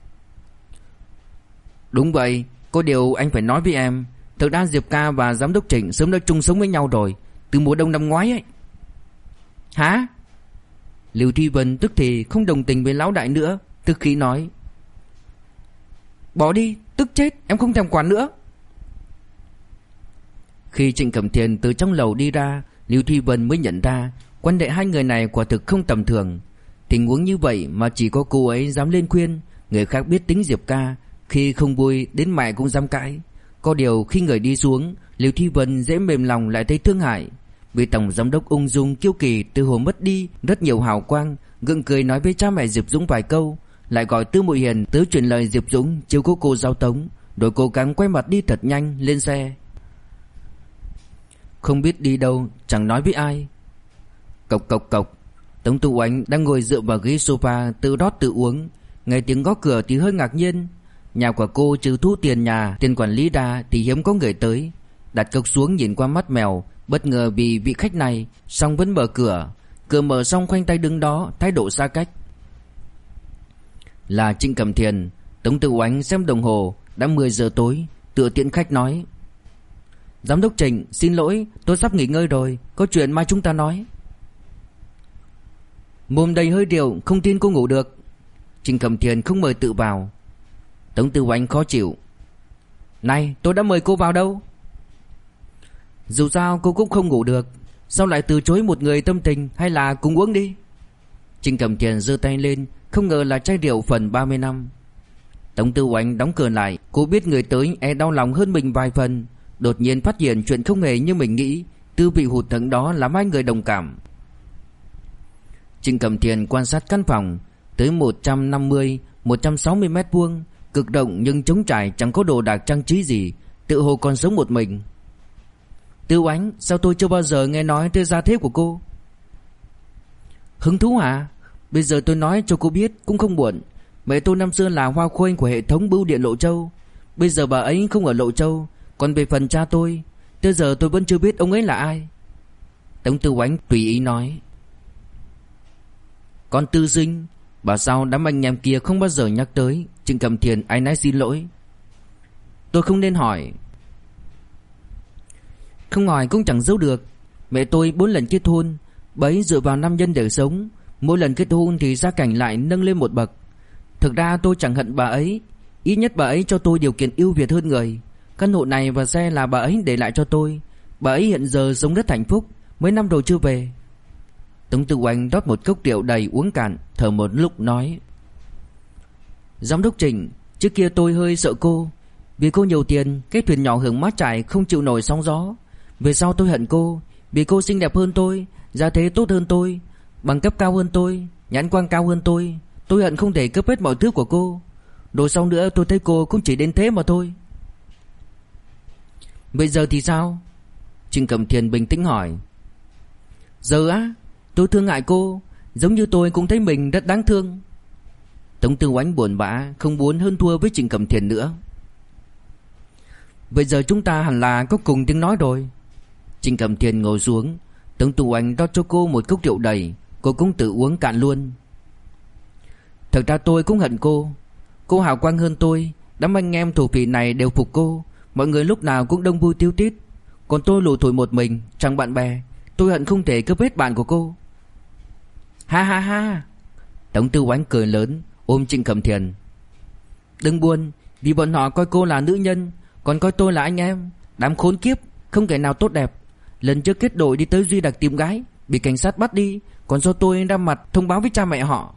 Đúng vậy, có điều anh phải nói với em, thực ra Diệp ca và giám đốc Trịnh sớm đã chung sống với nhau rồi, từ mùa đông năm ngoái ấy. Hả? Lưu Thi Vân tức thì không đồng tình với lão đại nữa, tức khí nói: Bỏ đi, tức chết, em không thèm quản nữa. Khi Trịnh Cẩm Thiền từ trong lầu đi ra, Lưu Thi Vân mới nhận ra quan hệ hai người này quả thực không tầm thường. Tình huống như vậy mà chỉ có cô ấy dám lên khuyên, người khác biết tính Diệp ca, khi không vui đến mẹ cũng dám cãi. Có điều khi người đi xuống, Lưu Thi Vân dễ mềm lòng lại thấy thương hại. Vì tổng giám đốc ung dung kiêu kỳ từ hồ mất đi rất nhiều hào quang, gượng cười nói với cha mẹ Diệp Dũng vài câu, lại gọi Tư Mộ Hiền tới truyền lời Diệp Dũng chiếu cố cô giao Tống, rồi cố gắng quay mặt đi thật nhanh lên xe. Không biết đi đâu, chẳng nói với ai. Cộc cộc cộc. Tống Tu Oánh đang ngồi dựa vào ghế sofa tự rót tự uống, nghe tiếng gõ cửa thì hơi ngạc nhiên. Nhà của cô trừ thu tiền nhà, tiền quản lý ra thì hiếm có người tới. Đặt cốc xuống nhìn qua mắt mèo, bất ngờ vì vị khách này, xong vẫn mở cửa. Cửa mở xong khoanh tay đứng đó, thái độ xa cách. Là Trịnh Cẩm Thiền. Tống Tu Oánh xem đồng hồ, đã 10 giờ tối, tựa tiễn khách nói: Giám đốc Trịnh, xin lỗi, tôi sắp nghỉ ngơi rồi, có chuyện mai chúng ta nói. Mồm đầy hơi rượu, không tin cô ngủ được. Trịnh Cẩm Thiền không mời tự vào. Tống Tư Oánh khó chịu: Này, tôi đã mời cô vào đâu? Dù sao cô cũng không ngủ được, sao lại từ chối một người tâm tình, hay là cùng uống đi? Trịnh Cẩm Thiền giơ tay lên, không ngờ là chai rượu phần 30 năm. Tống Tư Oánh đóng cửa lại, cô biết người tới e đau lòng hơn mình vài phần. Đột nhiên phát hiện chuyện không hề như mình nghĩ, tư vị hụt hẫng đó làm hai người đồng cảm. Trịnh Cẩm Thiền quan sát căn phòng, tới 150-160 mét vuông, cực rộng nhưng trống trải, chẳng có đồ đạc trang trí gì, tự hồ còn sống một mình. Tư Oánh, sao tôi chưa bao giờ nghe nói tới gia thế của cô? Hứng thú hả? Bây giờ tôi nói cho cô biết cũng không muộn. Mẹ tôi năm xưa là hoa khôi của hệ thống bưu điện Lộ Châu. Bây giờ bà ấy không ở Lộ Châu. Còn về phần cha tôi, tới giờ tôi vẫn chưa biết ông ấy là ai. Tống Tư Oánh tùy ý nói: Con Tư Dinh. Bảo sao đám anh em kia không bao giờ nhắc tới. Trịnh Cẩm Thiền áy náy xin lỗi: Tôi không nên hỏi. Không hỏi cũng chẳng giấu được. Mẹ tôi 4 lần kết hôn, bà ấy dựa vào nam nhân để sống. Mỗi lần kết hôn thì gia cảnh lại nâng lên một bậc. Thực ra tôi chẳng hận bà ấy, ít nhất bà ấy cho tôi điều kiện ưu việt hơn người. Căn hộ này và xe là bà ấy để lại cho tôi. Bà ấy hiện giờ sống rất hạnh phúc, mấy năm rồi chưa về. Tống Tư Oánh rót một cốc rượu đầy uống cạn, thở một lúc nói: Giám đốc Trịnh, trước kia tôi hơi sợ cô. Vì cô nhiều tiền, cái thuyền nhỏ hưởng mát trải không chịu nổi sóng gió. Về sau tôi hận cô, vì cô xinh đẹp hơn tôi, gia thế tốt hơn tôi, bằng cấp cao hơn tôi, nhãn quan cao hơn tôi. Tôi hận không thể cướp hết mọi thứ của cô. Rồi sau nữa tôi thấy cô cũng chỉ đến thế mà thôi. Bây giờ thì sao? Trình Cẩm Thiên bình tĩnh hỏi. Giờ á, tôi thương hại cô, giống như tôi cũng thấy mình rất đáng thương. Tống Tư Oánh buồn bã, không muốn hơn thua với Trình Cẩm Thiên nữa. Bây giờ chúng ta hẳn là có cùng tiếng nói rồi. Trình Cẩm Thiên ngồi xuống. Tống Tư Oánh rót cho cô một cốc rượu đầy. Cô cũng tự uống cạn luôn. Thật ra tôi cũng hận cô. Cô hào quang hơn tôi, đám anh em thổ phỉ này đều phục cô. Mọi người lúc nào cũng đông vui tiêu tít, còn tôi lủi thủi một mình, chẳng bạn bè. Tôi hận không thể cướp hết bạn của cô. Ha ha ha. Tống Tư Oánh cười lớn, ôm Trình Cẩm Thiên. Đừng buồn, vì bọn họ coi cô là nữ nhân, còn coi tôi là anh em. Đám khốn kiếp, không kẻ nào tốt đẹp. Lần trước kết đội đi tới Duy Đặc tìm gái, bị cảnh sát bắt đi, còn do tôi ra mặt thông báo với cha mẹ họ.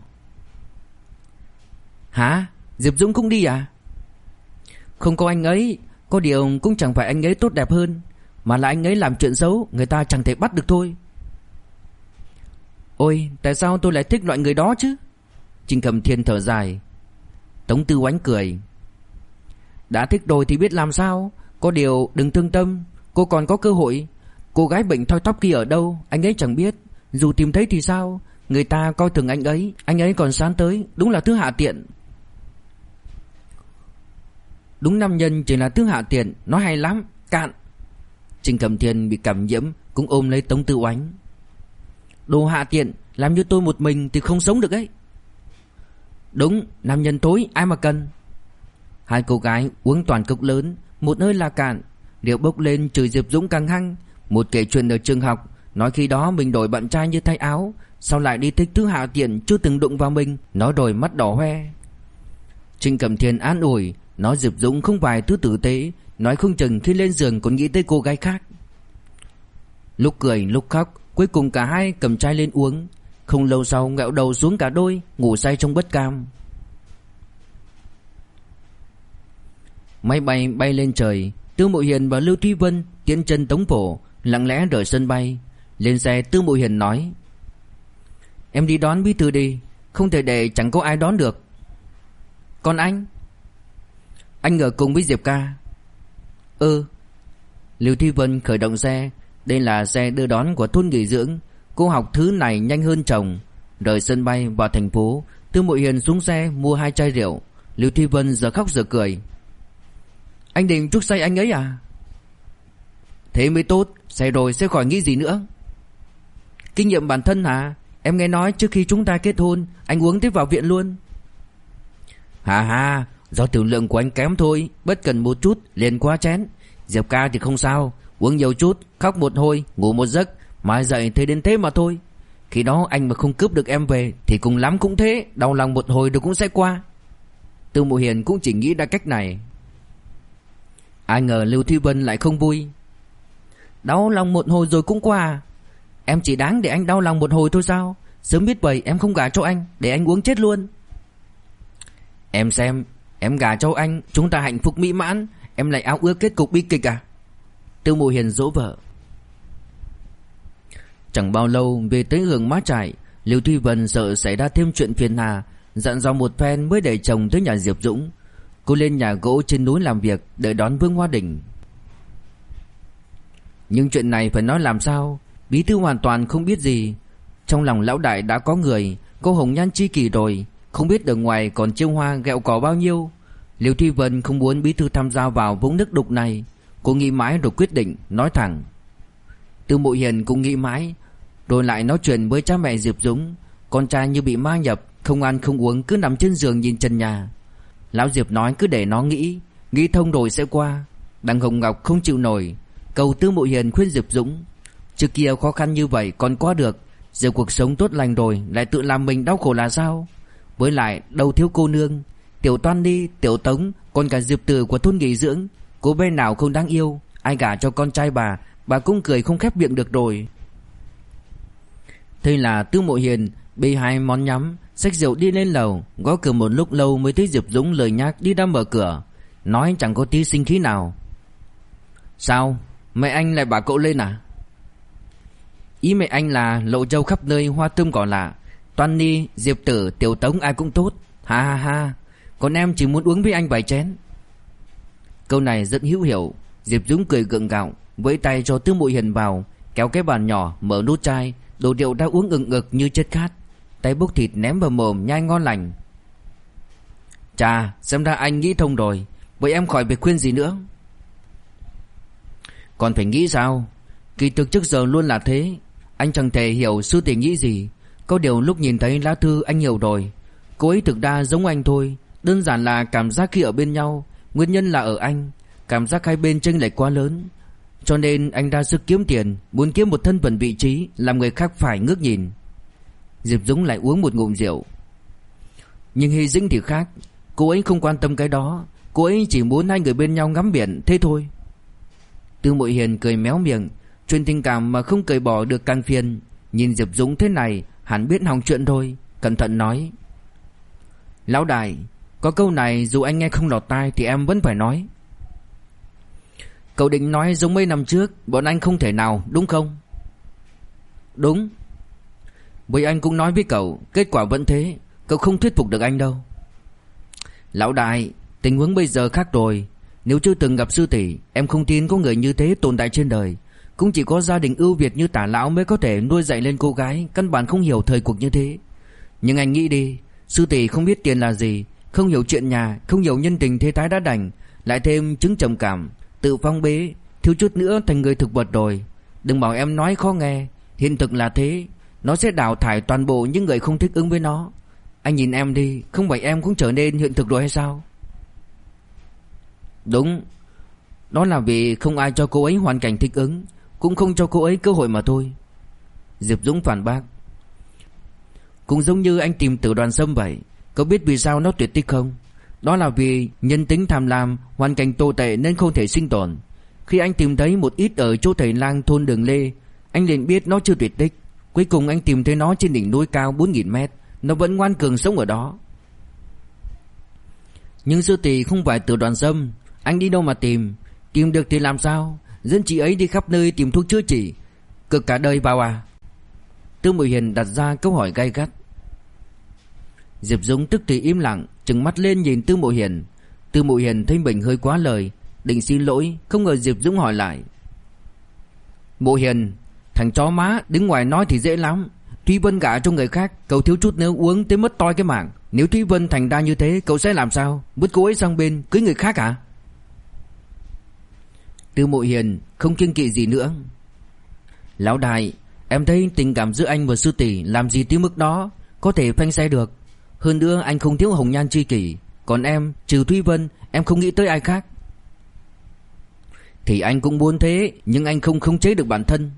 Hả? Diệp Dũng cũng đi à? Không có anh ấy, có điều cũng chẳng phải anh ấy tốt đẹp hơn, mà là anh ấy làm chuyện xấu, người ta chẳng thể bắt được thôi. Ôi, tại sao tôi lại thích loại người đó chứ? Trình Cẩm Thiên thở dài. Tống Tư Oánh cười. Đã thích rồi thì biết làm sao. Có điều đừng thương tâm, cô còn có cơ hội. Cô gái bệnh thoi thóp kia ở đâu anh ấy chẳng biết. Dù tìm thấy thì sao, người ta coi thường anh ấy còn sán tới. Đúng là thứ hạ tiện. Đúng, nam nhân chỉ là thứ hạ tiện. Nói hay lắm, cạn. Trình Cẩm Thiên bị cảm nhiễm, cũng ôm lấy Tống Tư Oánh. Đồ hạ tiện, làm như tôi một mình thì không sống được ấy. Đúng, nam nhân thối ai mà cần. Hai cô gái uống toàn cốc lớn, một hơi là cạn. Rượu bốc lên chửi Diệp Dũng càng hăng. Một kể chuyện ở trường học, nói khi đó mình đổi bạn trai như thay áo, sau lại đi thích thứ hạ tiện chưa từng đụng vào mình, nói rồi mắt đỏ hoe. Trình Cẩm Thiên an ủi, nói Diệp Dũng không phải thứ tử tế, nói không chừng khi lên giường còn nghĩ tới cô gái khác. Lúc cười lúc khóc, cuối cùng cả hai cầm chai lên uống. Không lâu sau ngẹo đầu xuống cả đôi, ngủ say trong bất cam. Máy bay bay lên trời. Tư Mộ Hiền và Lưu Thúy Vân tiến chân Tống Phổ, lặng lẽ rời sân bay. Lên xe Tư Mộ Hiền nói: Em đi đón bí thư đi, không thể để chẳng có ai đón được. Còn anh? Anh ở cùng với Diệp ca. Lưu Thúy Vân khởi động xe. Đây là xe đưa đón của thôn nghỉ dưỡng. Cô học thứ này nhanh hơn chồng. Rời sân bay vào thành phố, Tư Mộ Hiền xuống xe mua 2 chai rượu. Lưu Thúy Vân giờ khóc giờ cười. Anh định chuốc say anh ấy à? Thế mới tốt, say rồi sẽ khỏi nghĩ gì nữa. Kinh nghiệm bản thân hả? Em nghe nói trước khi chúng ta kết hôn, anh uống tiếp vào viện luôn. Hà, do tiểu lượng của anh kém thôi, bất cần một chút liền quá chén. Diệp ca thì không sao, uống nhiều chút, khóc một hồi, ngủ một giấc, mai dậy thấy đến thế mà thôi. Khi đó anh mà không cướp được em về thì cùng lắm cũng thế, đau lòng một hồi rồi cũng sẽ qua. Tư Mộ Hiền cũng chỉ nghĩ ra cách này. Ai ngờ Lưu Thúy Vân lại không vui. Đau lòng một hồi rồi cũng qua à? Em chỉ đáng để anh đau lòng một hồi thôi sao? Sớm biết vậy em không gả cho anh, để anh uống chết luôn. Em xem, em gả cho anh, chúng ta hạnh phúc mỹ mãn, em lại ao ước kết cục bi kịch à? Tư Mộ Hiền dỗ vợ. Chẳng bao lâu về tới Hưởng Mã Trại, Lưu Thúy Vân sợ xảy ra thêm chuyện phiền hà, dặn dò một phen mới để chồng tới nhà Diệp Dũng. Cô lên nhà gỗ trên núi làm việc, đợi đón Vương Hoa Đình. Nhưng chuyện này phải nói làm sao? Bí thư hoàn toàn không biết gì. Trong lòng lão đại đã có người, có hồng nhan chi kỷ rồi, không biết ở ngoài còn chiêu hoa ghẹo cỏ bao nhiêu. Lưu Thúy Vân không muốn bí thư tham gia vào vũng nước đục này. Cô nghĩ mãi rồi quyết định nói thẳng. Tư Mộ Hiền cũng nghĩ mãi, rồi lại nói chuyện với cha mẹ Diệp Dũng. Con trai như bị ma nhập, không ăn không uống, cứ nằm trên giường nhìn trần nhà. Lão Diệp nói cứ để nó nghĩ thông rồi sẽ qua. Đặng Hồng Ngọc không chịu nổi, cầu Tư Mộ Hiền khuyên Diệp Dũng. Trước kia khó khăn như vậy còn qua được, giờ cuộc sống tốt lành rồi lại tự làm mình đau khổ là sao? Với lại đâu thiếu cô nương, Tiểu Toan đi, Tiểu Tống, còn cả Diệp Tử của thôn nghỉ dưỡng, cô bé nào không đáng yêu. Ai gả cho con trai bà cũng cười không khép miệng được rồi. Thế là Tư Mộ Hiền bê 2 món nhắm, xách rượu đi lên lầu, gõ cửa một lúc lâu mới thấy Diệp Dũng lười nhác đi ra mở cửa, nói chẳng có tí sinh khí nào. Sao? Mẹ anh lại bảo cậu lên à? Ý mẹ anh là lộ châu khắp nơi, hoa tươm cỏ lạ, Toan Ni, Diệp Tử, Tiểu Tống ai cũng tốt. Ha ha ha. Còn em chỉ muốn uống với anh vài chén. Câu này rất hữu hiệu. Diệp Dũng cười gượng gạo, vẫy tay cho Tư Mộ Hiền vào, kéo cái bàn nhỏ, mở nút chai, đổ rượu đã uống ừng ực như chết khát. Tay bốc thịt ném vào mồm nhai ngon lành. Chà, xem ra anh nghĩ thông rồi. Vậy em khỏi việc khuyên gì nữa. Còn phải nghĩ sao? Kỳ thực trước giờ luôn là thế. Anh chẳng thể hiểu sư tỷ nghĩ gì. Có điều lúc nhìn thấy lá thư anh hiểu rồi. Cô ấy thực ra giống anh thôi. Đơn giản là cảm giác khi ở bên nhau. Nguyên nhân là ở anh. Cảm giác hai bên chênh lệch quá lớn. Cho nên anh ra sức kiếm tiền, muốn kiếm một thân phận vị trí, làm người khác phải ngước nhìn. Diệp Dũng lại uống một ngụm rượu. Nhưng Hy Dĩnh thì khác. Cô ấy không quan tâm cái đó. Cô ấy chỉ muốn hai người bên nhau ngắm biển, thế thôi. Tư Mộ Hiền cười méo miệng. Chuyện tình cảm mà không cởi bỏ được càng phiền. Nhìn Diệp Dũng thế này hẳn biết hỏng chuyện thôi. Cẩn thận nói: Lão đại, có câu này dù anh nghe không lọt tai thì em vẫn phải nói. Cậu định nói giống mấy năm trước bọn anh không thể nào, đúng không? Đúng. Vậy anh cũng nói với cậu, kết quả vẫn thế. Cậu không thuyết phục được anh đâu. Lão đại, tình huống bây giờ khác rồi. Nếu chưa từng gặp sư tỷ, em không tin có người như thế tồn tại trên đời. Cũng chỉ có gia đình ưu việt như Tả lão mới có thể nuôi dạy lên cô gái. Căn bản không hiểu thời cuộc như thế. Nhưng anh nghĩ đi, sư tỷ không biết tiền là gì, không hiểu chuyện nhà, không hiểu nhân tình thế thái đã đành, lại thêm chứng trầm cảm, tự phong bế, thiếu chút nữa thành người thực vật rồi. Đừng bảo em nói khó nghe. Hiện thực là thế. Nó sẽ đào thải toàn bộ những người không thích ứng với nó. Anh nhìn em đi, không phải em cũng trở nên hiện thực rồi hay sao? Đúng. Đó là vì không ai cho cô ấy hoàn cảnh thích ứng, cũng không cho cô ấy cơ hội mà thôi. Diệp Dũng phản bác. Cũng giống như anh tìm Tử Đoàn Sâm vậy. Cậu biết vì sao nó tuyệt tích không? Đó là vì nhân tính tham lam, hoàn cảnh tồi tệ nên không thể sinh tồn. Khi anh tìm thấy một ít ở chỗ thầy lang thôn Đường Lê, anh liền biết nó chưa tuyệt tích. Cuối cùng anh tìm thấy nó trên đỉnh núi cao 4.000 mét. Nó vẫn ngoan cường sống ở đó. Nhưng sư tỷ không phải Tử Đoàn Sâm. Anh đi đâu mà tìm? Tìm được thì làm sao? Dẫn chị ấy đi khắp nơi tìm thuốc chữa trị, cực cả đời vào à? Tư Mộ Hiền đặt ra câu hỏi gay gắt. Diệp Dũng tức thì im lặng, trừng mắt lên nhìn Tư Mộ Hiền. Tư Mộ Hiền thấy mình hơi quá lời, định xin lỗi, không ngờ Diệp Dũng hỏi lại. Mộ Hiền, thằng chó má đứng ngoài nói thì dễ lắm. Thúy Vân gả cho người khác, cậu thiếu chút nữa uống tới mất toi cái mạng. Nếu Thúy Vân thành ra như thế, cậu sẽ làm sao? Vứt cô ấy sang bên cưới người khác à? Tư Mộ Hiền không kiêng kỵ gì nữa. Lão đại, em thấy tình cảm giữa anh và sư tỷ làm gì tới mức đó, có thể phanh xe được. Hơn nữa anh không thiếu hồng nhan tri kỷ. Còn em, trừ Thúy Vân, em không nghĩ tới ai khác. Thì anh cũng muốn thế, nhưng anh không khống chế được bản thân.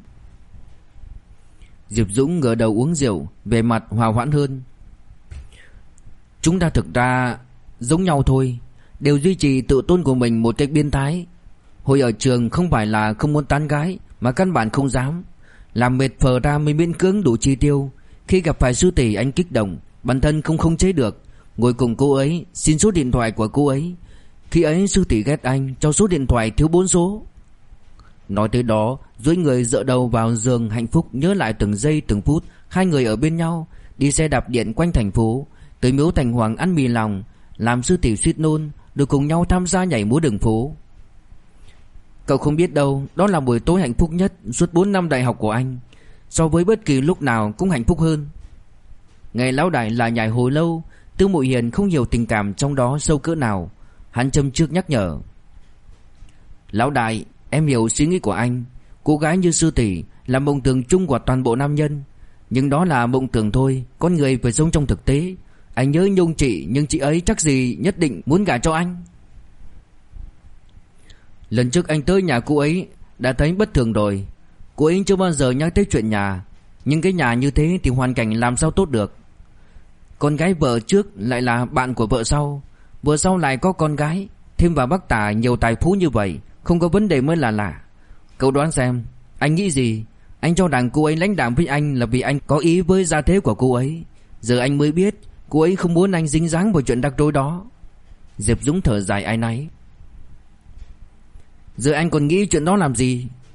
Diệp Dũng ngửa đầu uống rượu, vẻ mặt hòa hoãn hơn. Chúng ta thực ra giống nhau thôi, đều duy trì tự tôn của mình một cách biến thái. Hồi ở trường không phải là không muốn tán gái, mà căn bản không dám. Làm mệt phờ ra mới miễn cưỡng đủ chi tiêu. Khi gặp phải sư tỷ anh kích động, bản thân không khống chế được, ngồi cùng cô ấy, xin số điện thoại của cô ấy. Khi ấy sư tỷ ghét anh cho số điện thoại thiếu 4 số. Nói tới đó, duỗi người dựa đầu vào giường hạnh phúc, nhớ lại từng giây từng phút hai người ở bên nhau, đi xe đạp điện quanh thành phố, tới miếu Thành Hoàng ăn mì lòng, làm sư tỷ suýt nôn, được cùng nhau tham gia nhảy múa đường phố. Cậu không biết đâu, đó là buổi tối hạnh phúc nhất suốt 4 năm đại học của anh, so với bất kỳ lúc nào cũng hạnh phúc hơn. Ngày lão đại là nhảy hồi lâu, Tư Mộ Hiền không hiểu tình cảm trong đó sâu cỡ nào. Hắn châm trước nhắc nhở. Lão đại, em hiểu suy nghĩ của anh. Cô gái như sư tỷ là mộng tưởng chung của toàn bộ nam nhân. Nhưng đó là mộng tưởng thôi, con người phải sống trong thực tế. Anh nhớ Nhung chị, nhưng chị ấy chắc gì nhất định muốn gả cho anh. Lần trước anh tới nhà cô ấy đã thấy bất thường rồi. Cô ấy chưa bao giờ nhắc tới chuyện nhà. Nhưng cái nhà như thế thì hoàn cảnh làm sao tốt được. Con gái vợ trước lại là bạn của vợ sau, vợ sau lại có con gái, thêm vào bác Tả nhiều tài phú như vậy, không có vấn đề mới là lạ. Cậu đoán xem, anh nghĩ gì? Anh cho rằng cô ấy lãnh đạm với anh là vì anh có ý với gia thế của cô ấy. Giờ anh mới biết cô ấy không muốn anh dính dáng vào chuyện rắc rối đó. Diệp Dũng thở dài áy náy. Giờ anh còn nghĩ chuyện đó làm gì?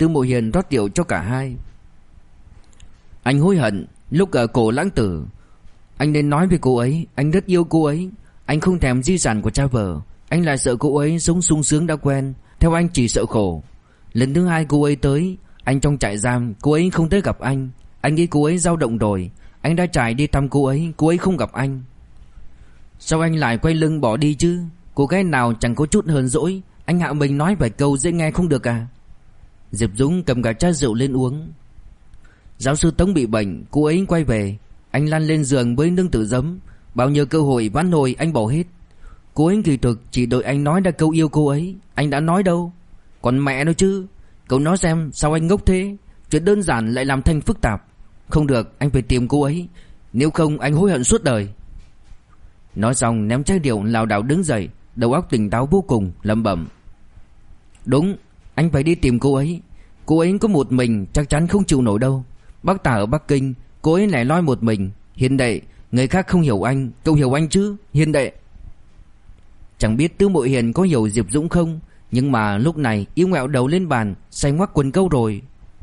Tư Mộ Hiền rót rượu cho cả hai. Anh hối hận lúc ở Cổ Lãng Tử. Anh nên nói với cô ấy anh rất yêu cô ấy. Anh không thèm di sản của cha vợ. Anh lại sợ cô ấy sống sung sướng đã quen. Theo anh chỉ sợ khổ. Lần thứ hai cô ấy tới, anh trong trại giam, cô ấy không tới gặp anh. Anh nghĩ cô ấy dao động rồi. Anh đã chạy đi thăm cô ấy không gặp anh. Sao anh lại quay lưng bỏ đi chứ? Cô gái nào chẳng có chút hờn dỗi. Anh hạ mình nói vài câu dễ nghe không được à? Diệp Dũng cầm cả chai rượu lên uống. Giáo sư Tống bị bệnh, cô ấy quay về. Anh lăn lên giường với nương tử giấm. Bao nhiêu cơ hội vãn hồi anh bỏ hết. Cô ấy kỳ thực chỉ đợi anh nói ra câu yêu cô ấy. Anh đã nói đâu. Còn mẹ nó chứ. Cậu nói xem sao anh ngốc thế. Chuyện đơn giản lại làm thành phức tạp. Không được, anh phải tìm cô ấy. Nếu không anh hối hận suốt đời. Nói xong ném chai rượu lảo đảo đứng dậy. Đầu óc tỉnh táo vô cùng, lẩm bẩm. Đúng, anh phải đi tìm cô ấy. Cô ấy có một mình chắc chắn không chịu nổi đâu. Bác Tả ở Bắc Kinh, cô ấy lẻ loi một mình. Hiền đệ, người khác không hiểu anh, cậu hiểu anh chứ, Hiền đệ. Chẳng biết Tư Mộ Hiền có hiểu Diệp Dũng không, nhưng mà lúc này yêu ngẹo đầu lên bàn, say ngoắc quần câu rồi.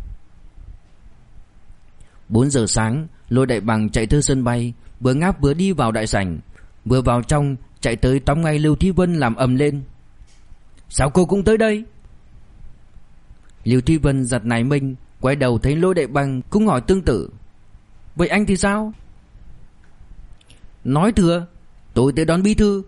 4 giờ sáng, Lôi Đại Bằng chạy từ sân bay, vừa ngáp vừa đi vào đại sảnh. Vừa vào trong, chạy tới tóm ngay Lưu Thi Vân làm ầm lên. Sao cô cũng tới đây? Lưu Thi Vân giật nảy mình, quay đầu thấy Lôi Đại Bằng cũng hỏi tương tự. Vậy anh thì sao? Nói thừa, tôi tới đón bí thư.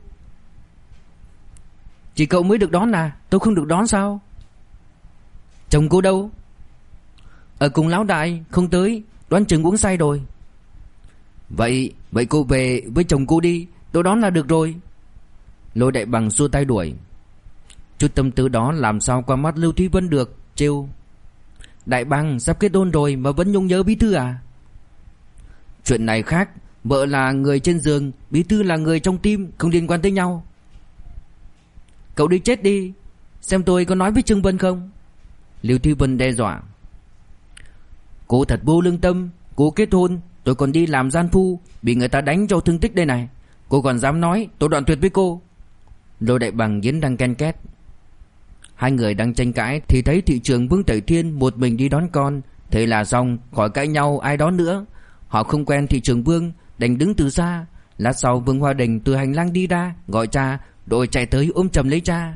Chỉ cậu mới được đón à? Tôi không được đón sao? Chồng cô đâu? Ở cùng lão đại, không tới, đoán chừng uống say rồi. Vậy cô về với chồng cô đi, tôi đón là được rồi. Lôi Đại Bằng xua tay đuổi. Chút tâm tư đó làm sao qua mắt Lưu Thúy Vân được, trêu. Đại Bằng sắp kết hôn rồi mà vẫn nhung nhớ bí thư à? Chuyện này khác, vợ là người trên giường, bí thư là người trong tim, không liên quan tới nhau. Cậu đi chết đi, xem tôi có nói với Trương Vân không? Lưu Thúy Vân đe dọa. Cô thật vô lương tâm, cô kết hôn, tôi còn đi làm gian phu, bị người ta đánh cho thương tích đây này. Cô còn dám nói tôi đoạn tuyệt với cô. Lôi Đại Bằng nghiến răng ken két. Hai người đang tranh cãi thì thấy thị trưởng Vương Tẩy Thiên một mình đi đón con. Thế là xong, khỏi cãi nhau ai đón nữa. Họ không quen thị trưởng Vương, đành đứng từ xa. Lát sau Vương Hoa Đình từ hành lang đi ra, gọi cha, rồi chạy tới ôm chầm lấy cha.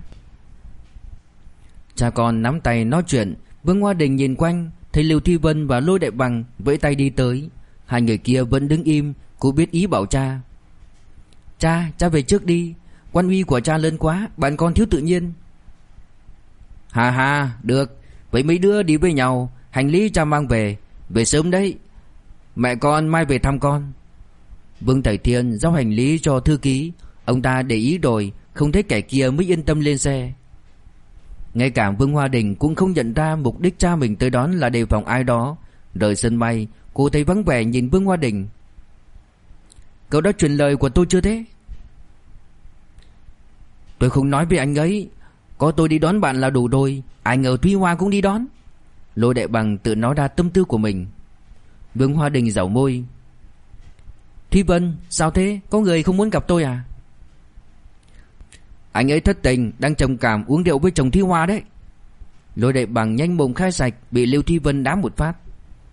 Cha con nắm tay nói chuyện. Vương Hoa Đình nhìn quanh, thấy Lưu Thi Vân và Lôi Đại Bằng vẫy tay đi tới. Hai người kia vẫn đứng im. Cô biết ý bảo cha. Cha về trước đi. Quan uy của cha lớn quá, bạn con thiếu tự nhiên. Hà, được. Vậy mấy đứa đi với nhau. Hành lý cha mang về. Về sớm đấy. Mẹ con mai về thăm con. Vương Tẩy Thiên giao hành lý cho thư ký. Ông ta để ý rồi, không thấy kẻ kia mới yên tâm lên xe. Ngay cả Vương Hoa Đình cũng không nhận ra mục đích cha mình tới đón là đề phòng ai đó. Rời sân bay, cô thấy vắng vẻ nhìn Vương Hoa Đình. Cậu đã truyền lời của tôi chưa thế? Tôi không nói với anh ấy. Có tôi đi đón bạn là đủ rồi. Ai ngờ Thúy Hoa cũng đi đón. Lôi Đại Bằng tự nói ra tâm tư của mình. Vương Hoa Đình giảo môi. Thúy Vân, sao thế? Có người không muốn gặp tôi à? Anh ấy thất tình, đang trầm cảm uống rượu với chồng Thúy Hoa đấy. Lôi Đại Bằng nhanh mồm khai sạch, bị Lưu Thi Vân đá một phát.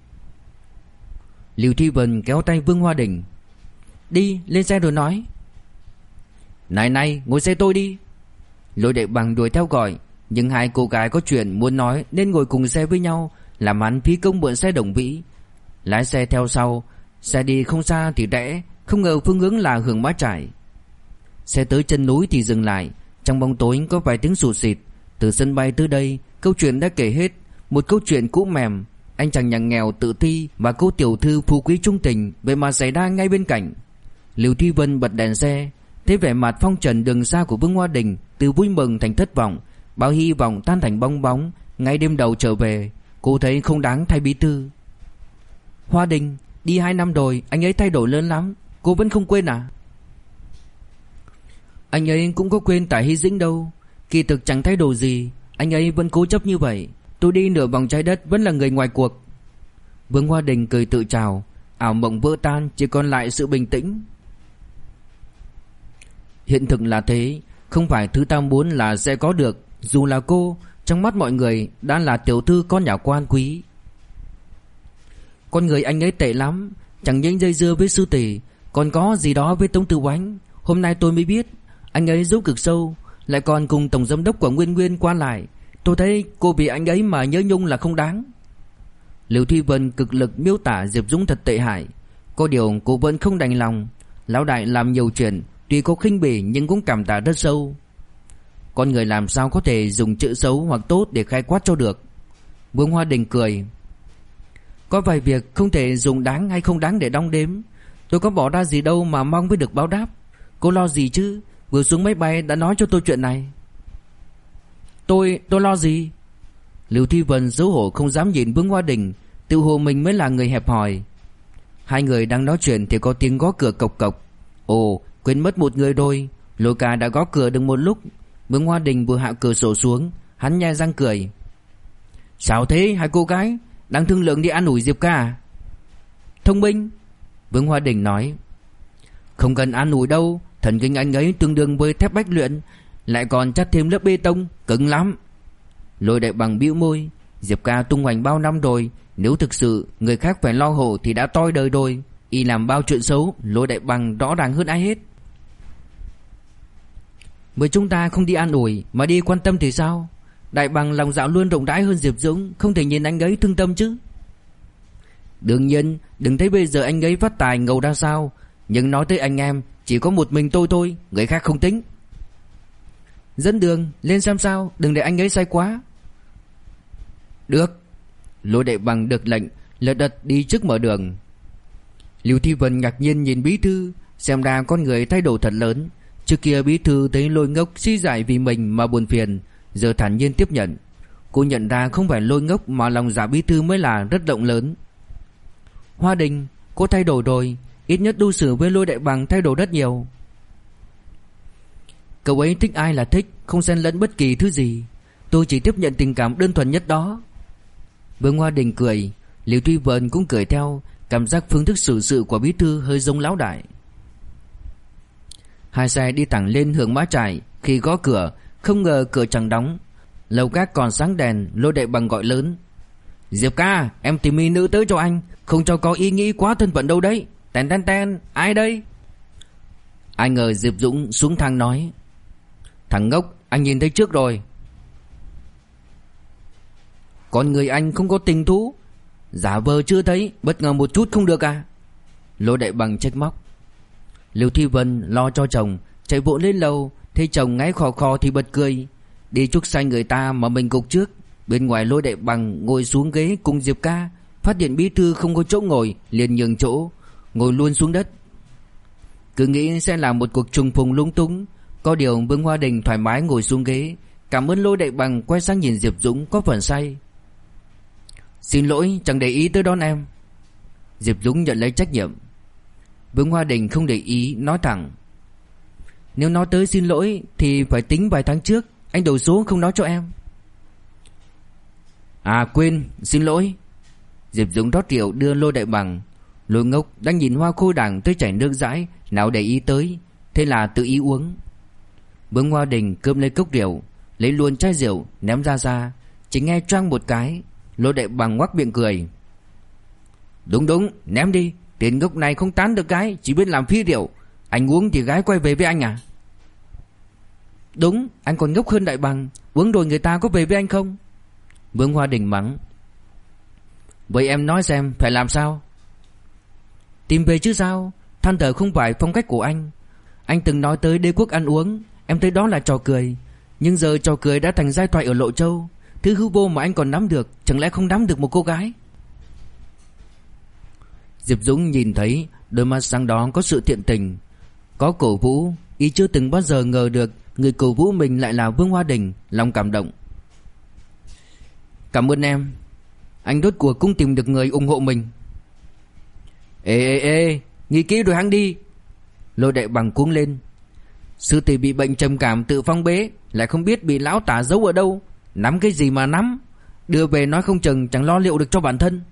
Lưu Thi Vân kéo tay Vương Hoa Đình. Đi, lên xe rồi nói. Này, ngồi xe tôi đi. Lôi Đại Bằng đuổi theo gọi. Nhưng hai cô gái có chuyện muốn nói nên ngồi cùng xe với nhau, làm hắn phí công mượn xe Đồng Vĩ. Lái xe theo sau. Xe đi không xa thì rẽ, không ngờ phương hướng là Hưởng Mã Trải. Xe tới chân núi thì dừng lại. Trong bóng tối có vài tiếng sụt sịt. Từ sân bay tới đây, câu chuyện đã kể hết. Một câu chuyện cũ mềm. Anh chàng nhà nghèo tự thi và cô tiểu thư phú quý trung tình vậy mà xảy ra ngay bên cạnh. Lưu Thi Vân bật đèn xe, thấy vẻ mặt phong trần đường xa của Vương Hoa Đình, từ vui mừng thành thất vọng, bao hy vọng tan thành bong bóng. Ngay đêm đầu trở về, cô thấy không đáng thay bí thư. Hoa Đình, đi 2 năm rồi, anh ấy thay đổi lớn lắm, cô vẫn không quên à? Anh ấy cũng có quên Tả Hy Dĩnh đâu. Kỳ thực chẳng thay đổi gì, anh ấy vẫn cố chấp như vậy. Tôi đi nửa vòng trái đất vẫn là người ngoài cuộc. Vương Hoa Đình cười tự chào. Ảo mộng vỡ tan, chỉ còn lại sự bình tĩnh. Hiện thực là thế, không phải thứ ta muốn là sẽ có được. Dù là cô, Trong mắt mọi người đã là tiểu thư con nhà quan quý. Con người anh ấy tệ lắm, chẳng những dây dưa với sư tỷ, còn có gì đó với Tống Tử Oánh. Hôm nay tôi mới biết anh ấy giấu cực sâu, lại còn cùng tổng giám đốc của Nguyên Nguyên qua lại. Tôi thấy cô vì anh ấy mà nhớ nhung là không đáng. Lưu Thi Vân cực lực miêu tả Diệp Dũng thật tệ hại. Có điều cô vẫn không đành lòng. Lão đại làm nhiều chuyện, tuy có khinh bỉ nhưng cũng cảm tạ rất sâu. Con người làm sao có thể dùng chữ xấu hoặc tốt để khai quát cho được. Vương Hoa Đình cười. Có vài việc không thể dùng đáng hay không đáng để đong đếm. Tôi có bỏ ra gì đâu mà mong mới được báo đáp. Cô lo gì chứ, vừa xuống máy bay đã nói cho tôi chuyện này. Tôi lo gì? Lưu Thi Vân xấu hổ không dám nhìn Vương Hoa Đình, tự hồ mình mới là người hẹp hòi. Hai người đang nói chuyện thì có tiếng gõ cửa cộc cộc. Ồ, quên mất một người rồi. Lôi Ca đã gõ cửa được một lúc. Vương Hoa Đình vừa hạ cửa sổ xuống, hắn nhe răng cười. Sao thế hai cô gái, đang thương lượng đi an ủi Diệp ca à? Thông minh, Vương Hoa Đình nói. Không cần an ủi đâu, thần kinh anh ấy tương đương với thép bách luyện, lại còn chắt thêm lớp bê tông, cứng lắm. Lôi Đại Bằng bĩu môi. Diệp ca tung hoành bao năm rồi, nếu thực sự người khác phải lo hộ thì đã toi đời rồi. Y làm bao chuyện xấu, Lôi Đại Bằng rõ ràng hơn ai hết. Bởi chúng ta không đi an ủi mà đi quan tâm thì sao? Đại Bằng lòng dạ luôn rộng rãi hơn Diệp Dũng, không thể nhìn anh ấy thương tâm chứ. Đương nhiên, đừng thấy bây giờ anh ấy phát tài ngầu ra sao, nhưng nói tới anh em, chỉ có một mình tôi thôi, người khác không tính. Dẫn đường, lên xem sao, đừng để anh ấy say quá. Được. Lôi Đại Bằng được lệnh, lật đật đi trước mở đường. Lưu Thi Vân ngạc nhiên nhìn bí thư, xem ra con người thay đổi thật lớn. Trước kia bí thư thấy Lôi Ngốc suy giải vì mình mà buồn phiền, giờ thản nhiên tiếp nhận. Cô nhận ra không phải Lôi Ngốc mà lòng dạ bí thư mới là rất rộng lớn. Hoa Đình, cô thay đổi rồi, ít nhất đối xử với Lôi Đại Bằng thay đổi rất nhiều. Cậu ấy thích ai là thích, không xen lẫn bất kỳ thứ gì. Tôi chỉ tiếp nhận tình cảm đơn thuần nhất đó. Vương Hoa Đình cười, Lưu Thi Vân cũng cười theo, cảm giác phương thức xử sự của bí thư hơi giống lão đại. Hai xe đi thẳng lên hướng Mã Trại, khi gõ cửa, không ngờ cửa chẳng đóng. Lầu gác còn sáng đèn, Lôi Đại Bằng gọi lớn. Diệp ca, em tìm mỹ nữ tới cho anh, không cho có ý nghĩ quá thân phận đâu đấy. Ten ten ten, ai đây? Ai ngờ Diệp Dũng xuống thang nói. Thằng ngốc, anh nhìn thấy trước rồi. Con người anh không có tình thú, giả vờ chưa thấy, bất ngờ một chút không được à? Lôi Đại Bằng trách móc. Lưu Thi Vân lo cho chồng, chạy vội lên lầu, thấy chồng ngáy khò khò thì bật cười. Đi chuốc say người ta mà mình gục trước. Bên ngoài Lôi Đại Bằng ngồi xuống ghế cùng Diệp ca, phát hiện bí thư không có chỗ ngồi, liền nhường chỗ, ngồi luôn xuống đất. Cứ nghĩ sẽ là một cuộc trùng phùng lung túng, có điều Vương Hoa Đình thoải mái ngồi xuống ghế, cảm ơn Lôi Đại Bằng, quay sang nhìn Diệp Dũng có phần say. Xin lỗi, chẳng để ý tới đón em. Diệp Dũng nhận lấy trách nhiệm. Vương Hoa Đình không để ý, nói thẳng. Nếu nói tới xin lỗi thì phải tính vài tháng trước, anh đổi số không nói cho em. À quên, xin lỗi. Diệp Dũng rót rượu đưa Lôi Đại Bằng. Lôi Ngốc đang nhìn hoa khôi đảng tới chảy nước dãi, nào để ý tới, thế là tự ý uống. Vương Hoa Đình cơm lấy cốc rượu, lấy luôn chai rượu ném ra, chỉ nghe choang một cái. Lôi Đại Bằng ngoác miệng cười. Đúng, ném đi, tên ngốc này không tán được gái, chỉ biết làm phi rượu. Anh uống thì gái quay về với anh à? Đúng, anh còn ngốc hơn Đại Bằng, uống rồi người ta có về với anh không? Vương Hoa Đình mắng. Vậy em nói xem phải làm sao? Tìm về chứ sao, than thở không phải phong cách của anh. Anh từng nói tới đế quốc ăn uống, em thấy đó là trò cười. Nhưng giờ trò cười đã thành giai thoại ở Lộ Châu. Thứ hư vô mà anh còn nắm được, chẳng lẽ không nắm được một cô gái? Diệp Dũng nhìn thấy đôi mắt sáng đó có sự thiện tình, có cổ vũ. Y chưa từng bao giờ ngờ được người cổ vũ mình lại là Vương Hoa Đình, lòng cảm động. Cảm ơn em, anh rốt cuộc cũng tìm được người ủng hộ mình. Ê, nghĩ kỹ rồi hăng đi. Lôi Đại Bằng cuống lên. Sư tỷ bị bệnh trầm cảm tự phong bế, lại không biết bị lão tả giấu ở đâu. Nắm cái gì mà nắm, đưa về nói không chừng chẳng lo liệu được cho bản thân.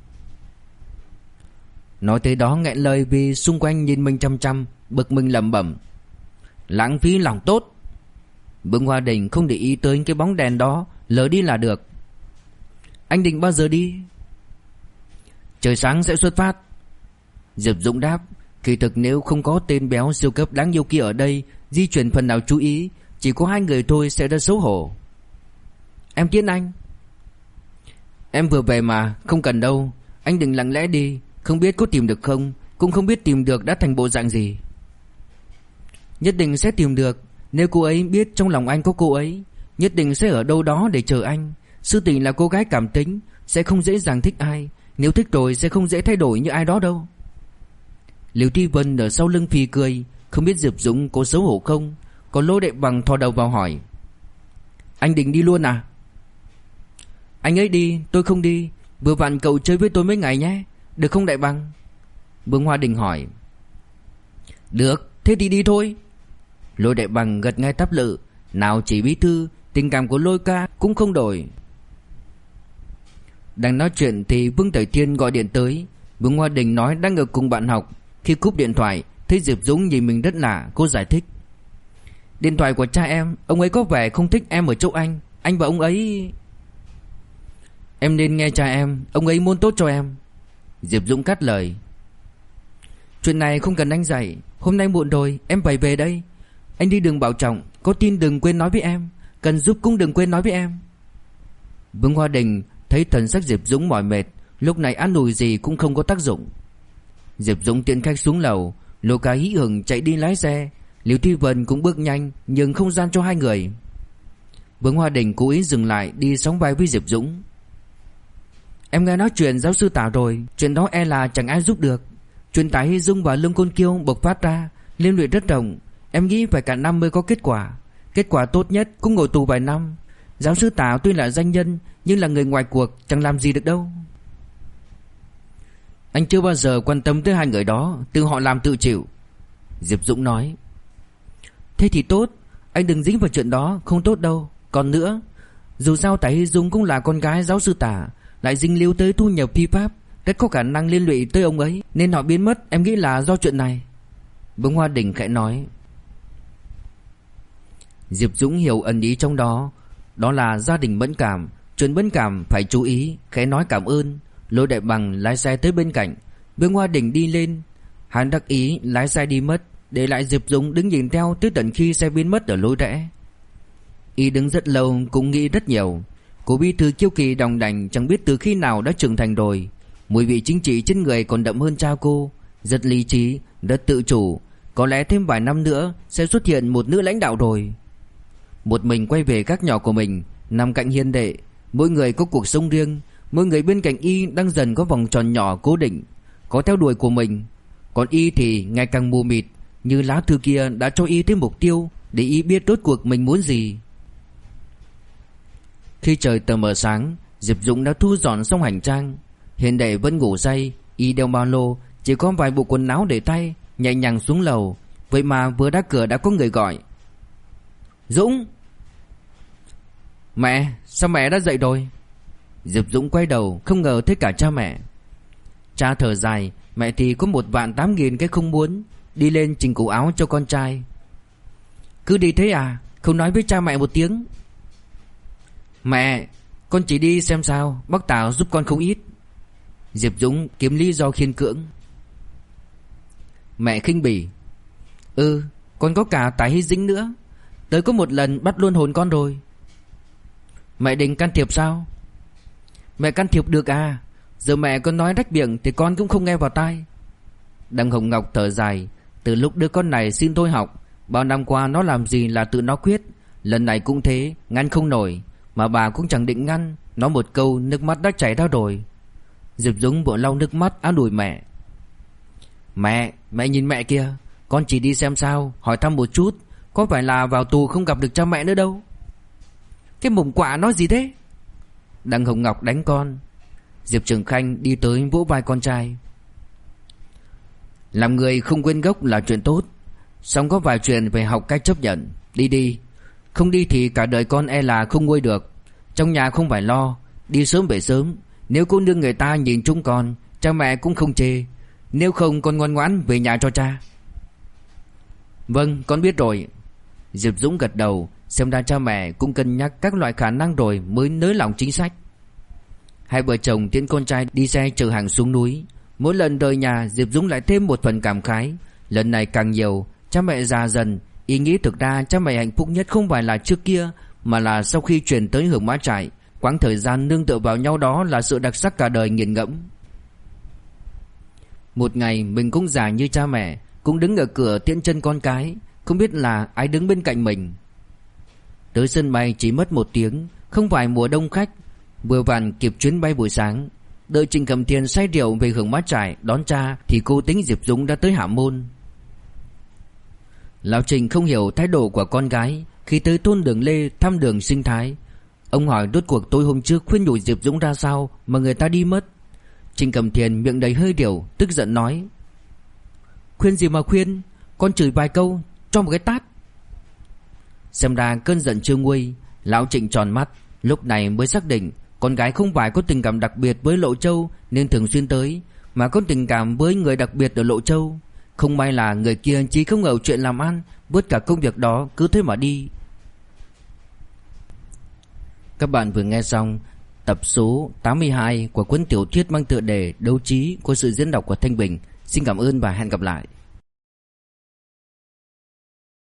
Nói tới đó nghẹn lời vì xung quanh nhìn mình chăm chăm, bực mình lẩm bẩm. Lãng phí lòng tốt. Vương Hoa Đình không để ý tới cái bóng đèn đó, Lỡ đi là được. Anh định bao giờ đi? Trời sáng sẽ xuất phát. Diệp Dũng đáp. Kỳ thực nếu không có tên béo siêu cấp đáng yêu kia ở đây, di chuyển phần nào chú ý, chỉ có hai người thôi sẽ rất xấu hổ. Em tiễn anh. Em vừa về mà, không cần đâu. Anh đừng lặng lẽ đi. Không biết có tìm được không, cũng không biết tìm được đã thành bộ dạng gì. Nhất định sẽ tìm được. Nếu cô ấy biết trong lòng anh có cô ấy, nhất định sẽ ở đâu đó để chờ anh. Sư Tỷ là cô gái cảm tính, sẽ không dễ dàng thích ai. Nếu thích rồi sẽ không dễ thay đổi như ai đó đâu. Liễu Thi Vân ở sau lưng phì cười. Không biết Diệp Dũng có xấu hổ không. Còn Lô Đại Bằng thò đầu vào hỏi: Anh định đi luôn à? Anh ấy đi, tôi không đi. Vừa vặn cậu chơi với tôi mấy ngày nhé, được không Đại Bằng? Vương Hoa Đình hỏi. Được, thế thì đi thôi. Lôi Đại Bằng gật ngay tắp lự. Nào chỉ bí thư, tình cảm của Lôi ca cũng không đổi. Đang nói chuyện thì Vương Tẩy Thiên gọi điện tới. Vương Hoa Đình nói đang ở cùng bạn học. Khi cúp điện thoại thấy Diệp Dũng nhìn mình rất lạ. Cô giải thích: Điện thoại của cha em, ông ấy có vẻ không thích em ở chỗ anh. Anh và ông ấy... Em nên nghe cha em, ông ấy muốn tốt cho em. Diệp Dũng cắt lời: Chuyện này không cần anh dạy. Hôm nay muộn rồi, em phải về đây. Anh đi đường bảo trọng, có tin đừng quên nói với em. Cần giúp cũng đừng quên nói với em. Vương Hoa Đình thấy thần sắc Diệp Dũng mỏi mệt, lúc này an ủi gì cũng không có tác dụng. Diệp Dũng tiễn khách xuống lầu. Lô Ca hí hửng chạy đi lái xe. Liễu Thi Vân cũng bước nhanh, nhường không gian cho hai người. Vương Hoa Đình cố ý dừng lại, đi sóng vai với Diệp Dũng. Em nghe nói chuyện giáo sư Tả rồi. Chuyện đó e là chẳng ai giúp được. Chuyện Tả Hy Dung và Lương Côn Kiêu bộc phát ra, liên lụy rất rộng. Em nghĩ phải cả năm mới có kết quả. Kết quả tốt nhất cũng ngồi tù vài năm. Giáo sư Tả tuy là danh nhân, nhưng là người ngoài cuộc, chẳng làm gì được đâu. Anh chưa bao giờ quan tâm tới hai người đó, tự họ làm tự chịu. Diệp Dũng nói. Thế thì tốt, anh đừng dính vào chuyện đó, không tốt đâu. Còn nữa, dù sao Tả Hy Dung cũng là con gái giáo sư Tả, lại dính líu tới thu nhập phi pháp, rất có khả năng liên lụy tới ông ấy, nên họ biến mất. Em nghĩ là do chuyện này. Vương Hoa Đình khẽ nói. Diệp Dũng hiểu ẩn ý trong đó. Đó là gia đình mẫn cảm, chuyện mẫn cảm phải chú ý, khẽ nói cảm ơn. Lôi Đại Bằng lái xe tới bên cạnh. Vương Hoa Đình đi lên. Hắn đắc ý lái xe đi mất, để lại Diệp Dũng đứng nhìn theo tới tận khi xe biến mất ở lối rẽ. Y đứng rất lâu cũng nghĩ rất nhiều. Cô bí thư kiêu kỳ đòng đành chẳng biết từ khi nào đã trưởng thành rồi. Mùi vị chính trị trên người còn đậm hơn cha cô. Rất lý trí, rất tự chủ. Có lẽ thêm vài năm nữa sẽ xuất hiện một nữ lãnh đạo rồi. Một mình quay về các nhỏ của mình, nằm cạnh hiền đệ. Mỗi người có cuộc sống riêng. Mỗi người bên cạnh Y đang dần có vòng tròn nhỏ cố định, có theo đuổi của mình. Còn Y thì ngày càng mù mịt. Như lá thư kia đã cho Y thêm mục tiêu, để Y biết rốt cuộc mình muốn gì. Khi trời tờ mờ sáng, Diệp Dũng đã thu dọn xong hành trang. Hiền đệ vẫn ngủ say. Y đeo ba lô, chỉ có vài bộ quần áo để tay, nhẹ nhàng xuống lầu. Vậy mà vừa đá cửa đã có người gọi. Dũng! Mẹ, sao mẹ đã dậy rồi? Diệp Dũng quay đầu, không ngờ thấy cả cha mẹ. Cha thở dài, mẹ thì có 1.800.000 cái không muốn. Đi lên chỉnh cổ áo cho con trai. Cứ đi thế à, không nói với cha mẹ một tiếng? Mẹ, con chỉ đi xem sao, bác Tào giúp con không ít. Diệp Dũng kiếm lý do khiên cưỡng. Mẹ khinh bỉ. Còn có cả Tả Hy Dĩnh nữa. Tới có một lần bắt luôn hồn con rồi. Mẹ định can thiệp sao? Mẹ can thiệp được à? Giờ mẹ có nói rách miệng thì con cũng không nghe vào tai. Đặng Hồng Ngọc thở dài. Từ lúc đứa con này xin thôi học, bao năm qua nó làm gì là tự nó quyết. Lần này cũng thế, ngăn không nổi. Mà bà cũng chẳng định ngăn. Nó một câu nước mắt đã chảy ra rồi. Diệp Dũng vội lau nước mắt an ủi mẹ. Mẹ nhìn mẹ kia. Con chỉ đi xem sao, hỏi thăm một chút. Có phải là vào tù không gặp được cha mẹ nữa đâu? Cái mồm quạ nói gì thế? Đặng Hồng Ngọc đánh con. Diệp Trường Khanh đi tới vỗ vai con trai. Làm người không quên gốc là chuyện tốt, song có vài chuyện phải học cách chấp nhận. Đi đi, không đi thì cả đời con e là không nuôi được. Trong nhà không phải lo, đi sớm về sớm. Nếu cô nương người ta nhìn chúng con, cha mẹ cũng không chê. Nếu không con ngoan ngoãn về nhà cho cha. Vâng, con biết rồi. Diệp Dũng gật đầu, Xem ra cha mẹ cũng cân nhắc các loại khả năng rồi mới nới lỏng chính sách. Hai vợ chồng tiễn con trai đi xe chở hàng xuống núi. Mỗi lần rời nhà, Diệp Dũng lại thêm một phần cảm khái. Lần này càng nhiều, cha mẹ già dần. Ý nghĩ thực ra cha mẹ hạnh phúc nhất không phải là trước kia, mà là sau khi chuyển tới Hưởng Mã Trại. Quãng thời gian nương tựa vào nhau đó là sự đặc sắc cả đời nghiền ngẫm. Một ngày mình cũng già như cha mẹ, cũng đứng ở cửa tiễn chân con cái, không biết là ai đứng bên cạnh mình. Tới sân bay chỉ mất 1 tiếng, không phải mùa đông khách, vừa vặn kịp chuyến bay buổi sáng. Đợi Trình Cẩm Thiên say rượu về Hưởng Mã Trại đón cha thì cô tính Diệp Dũng đã tới Hạ Môn. Lão Trình không hiểu thái độ của con gái khi tới thôn Đường Lê thăm Đường Sinh Thái. Ông hỏi rốt cuộc tối hôm trước khuyên nhủ Diệp Dũng ra sao mà người ta đi mất. Trình Cẩm Thiên miệng đầy hơi điều, tức giận nói: "Khuyên gì mà khuyên, con chửi vài câu cho một cái tát." Xem ra cơn giận chưa nguôi, lão Trịnh tròn mắt, lúc này mới xác định con gái không phải có tình cảm đặc biệt với Lộ Châu nên thường xuyên tới, mà có tình cảm với người đặc biệt ở Lộ Châu. Không may là người kia chỉ không ngờ chuyện làm ăn, vứt cả công việc đó cứ thế mà đi. Các bạn vừa nghe xong tập số 82 của cuốn tiểu thuyết mang tựa đề Đấu Trí của sự diễn đọc của Thanh Bình. Xin cảm ơn và hẹn gặp lại.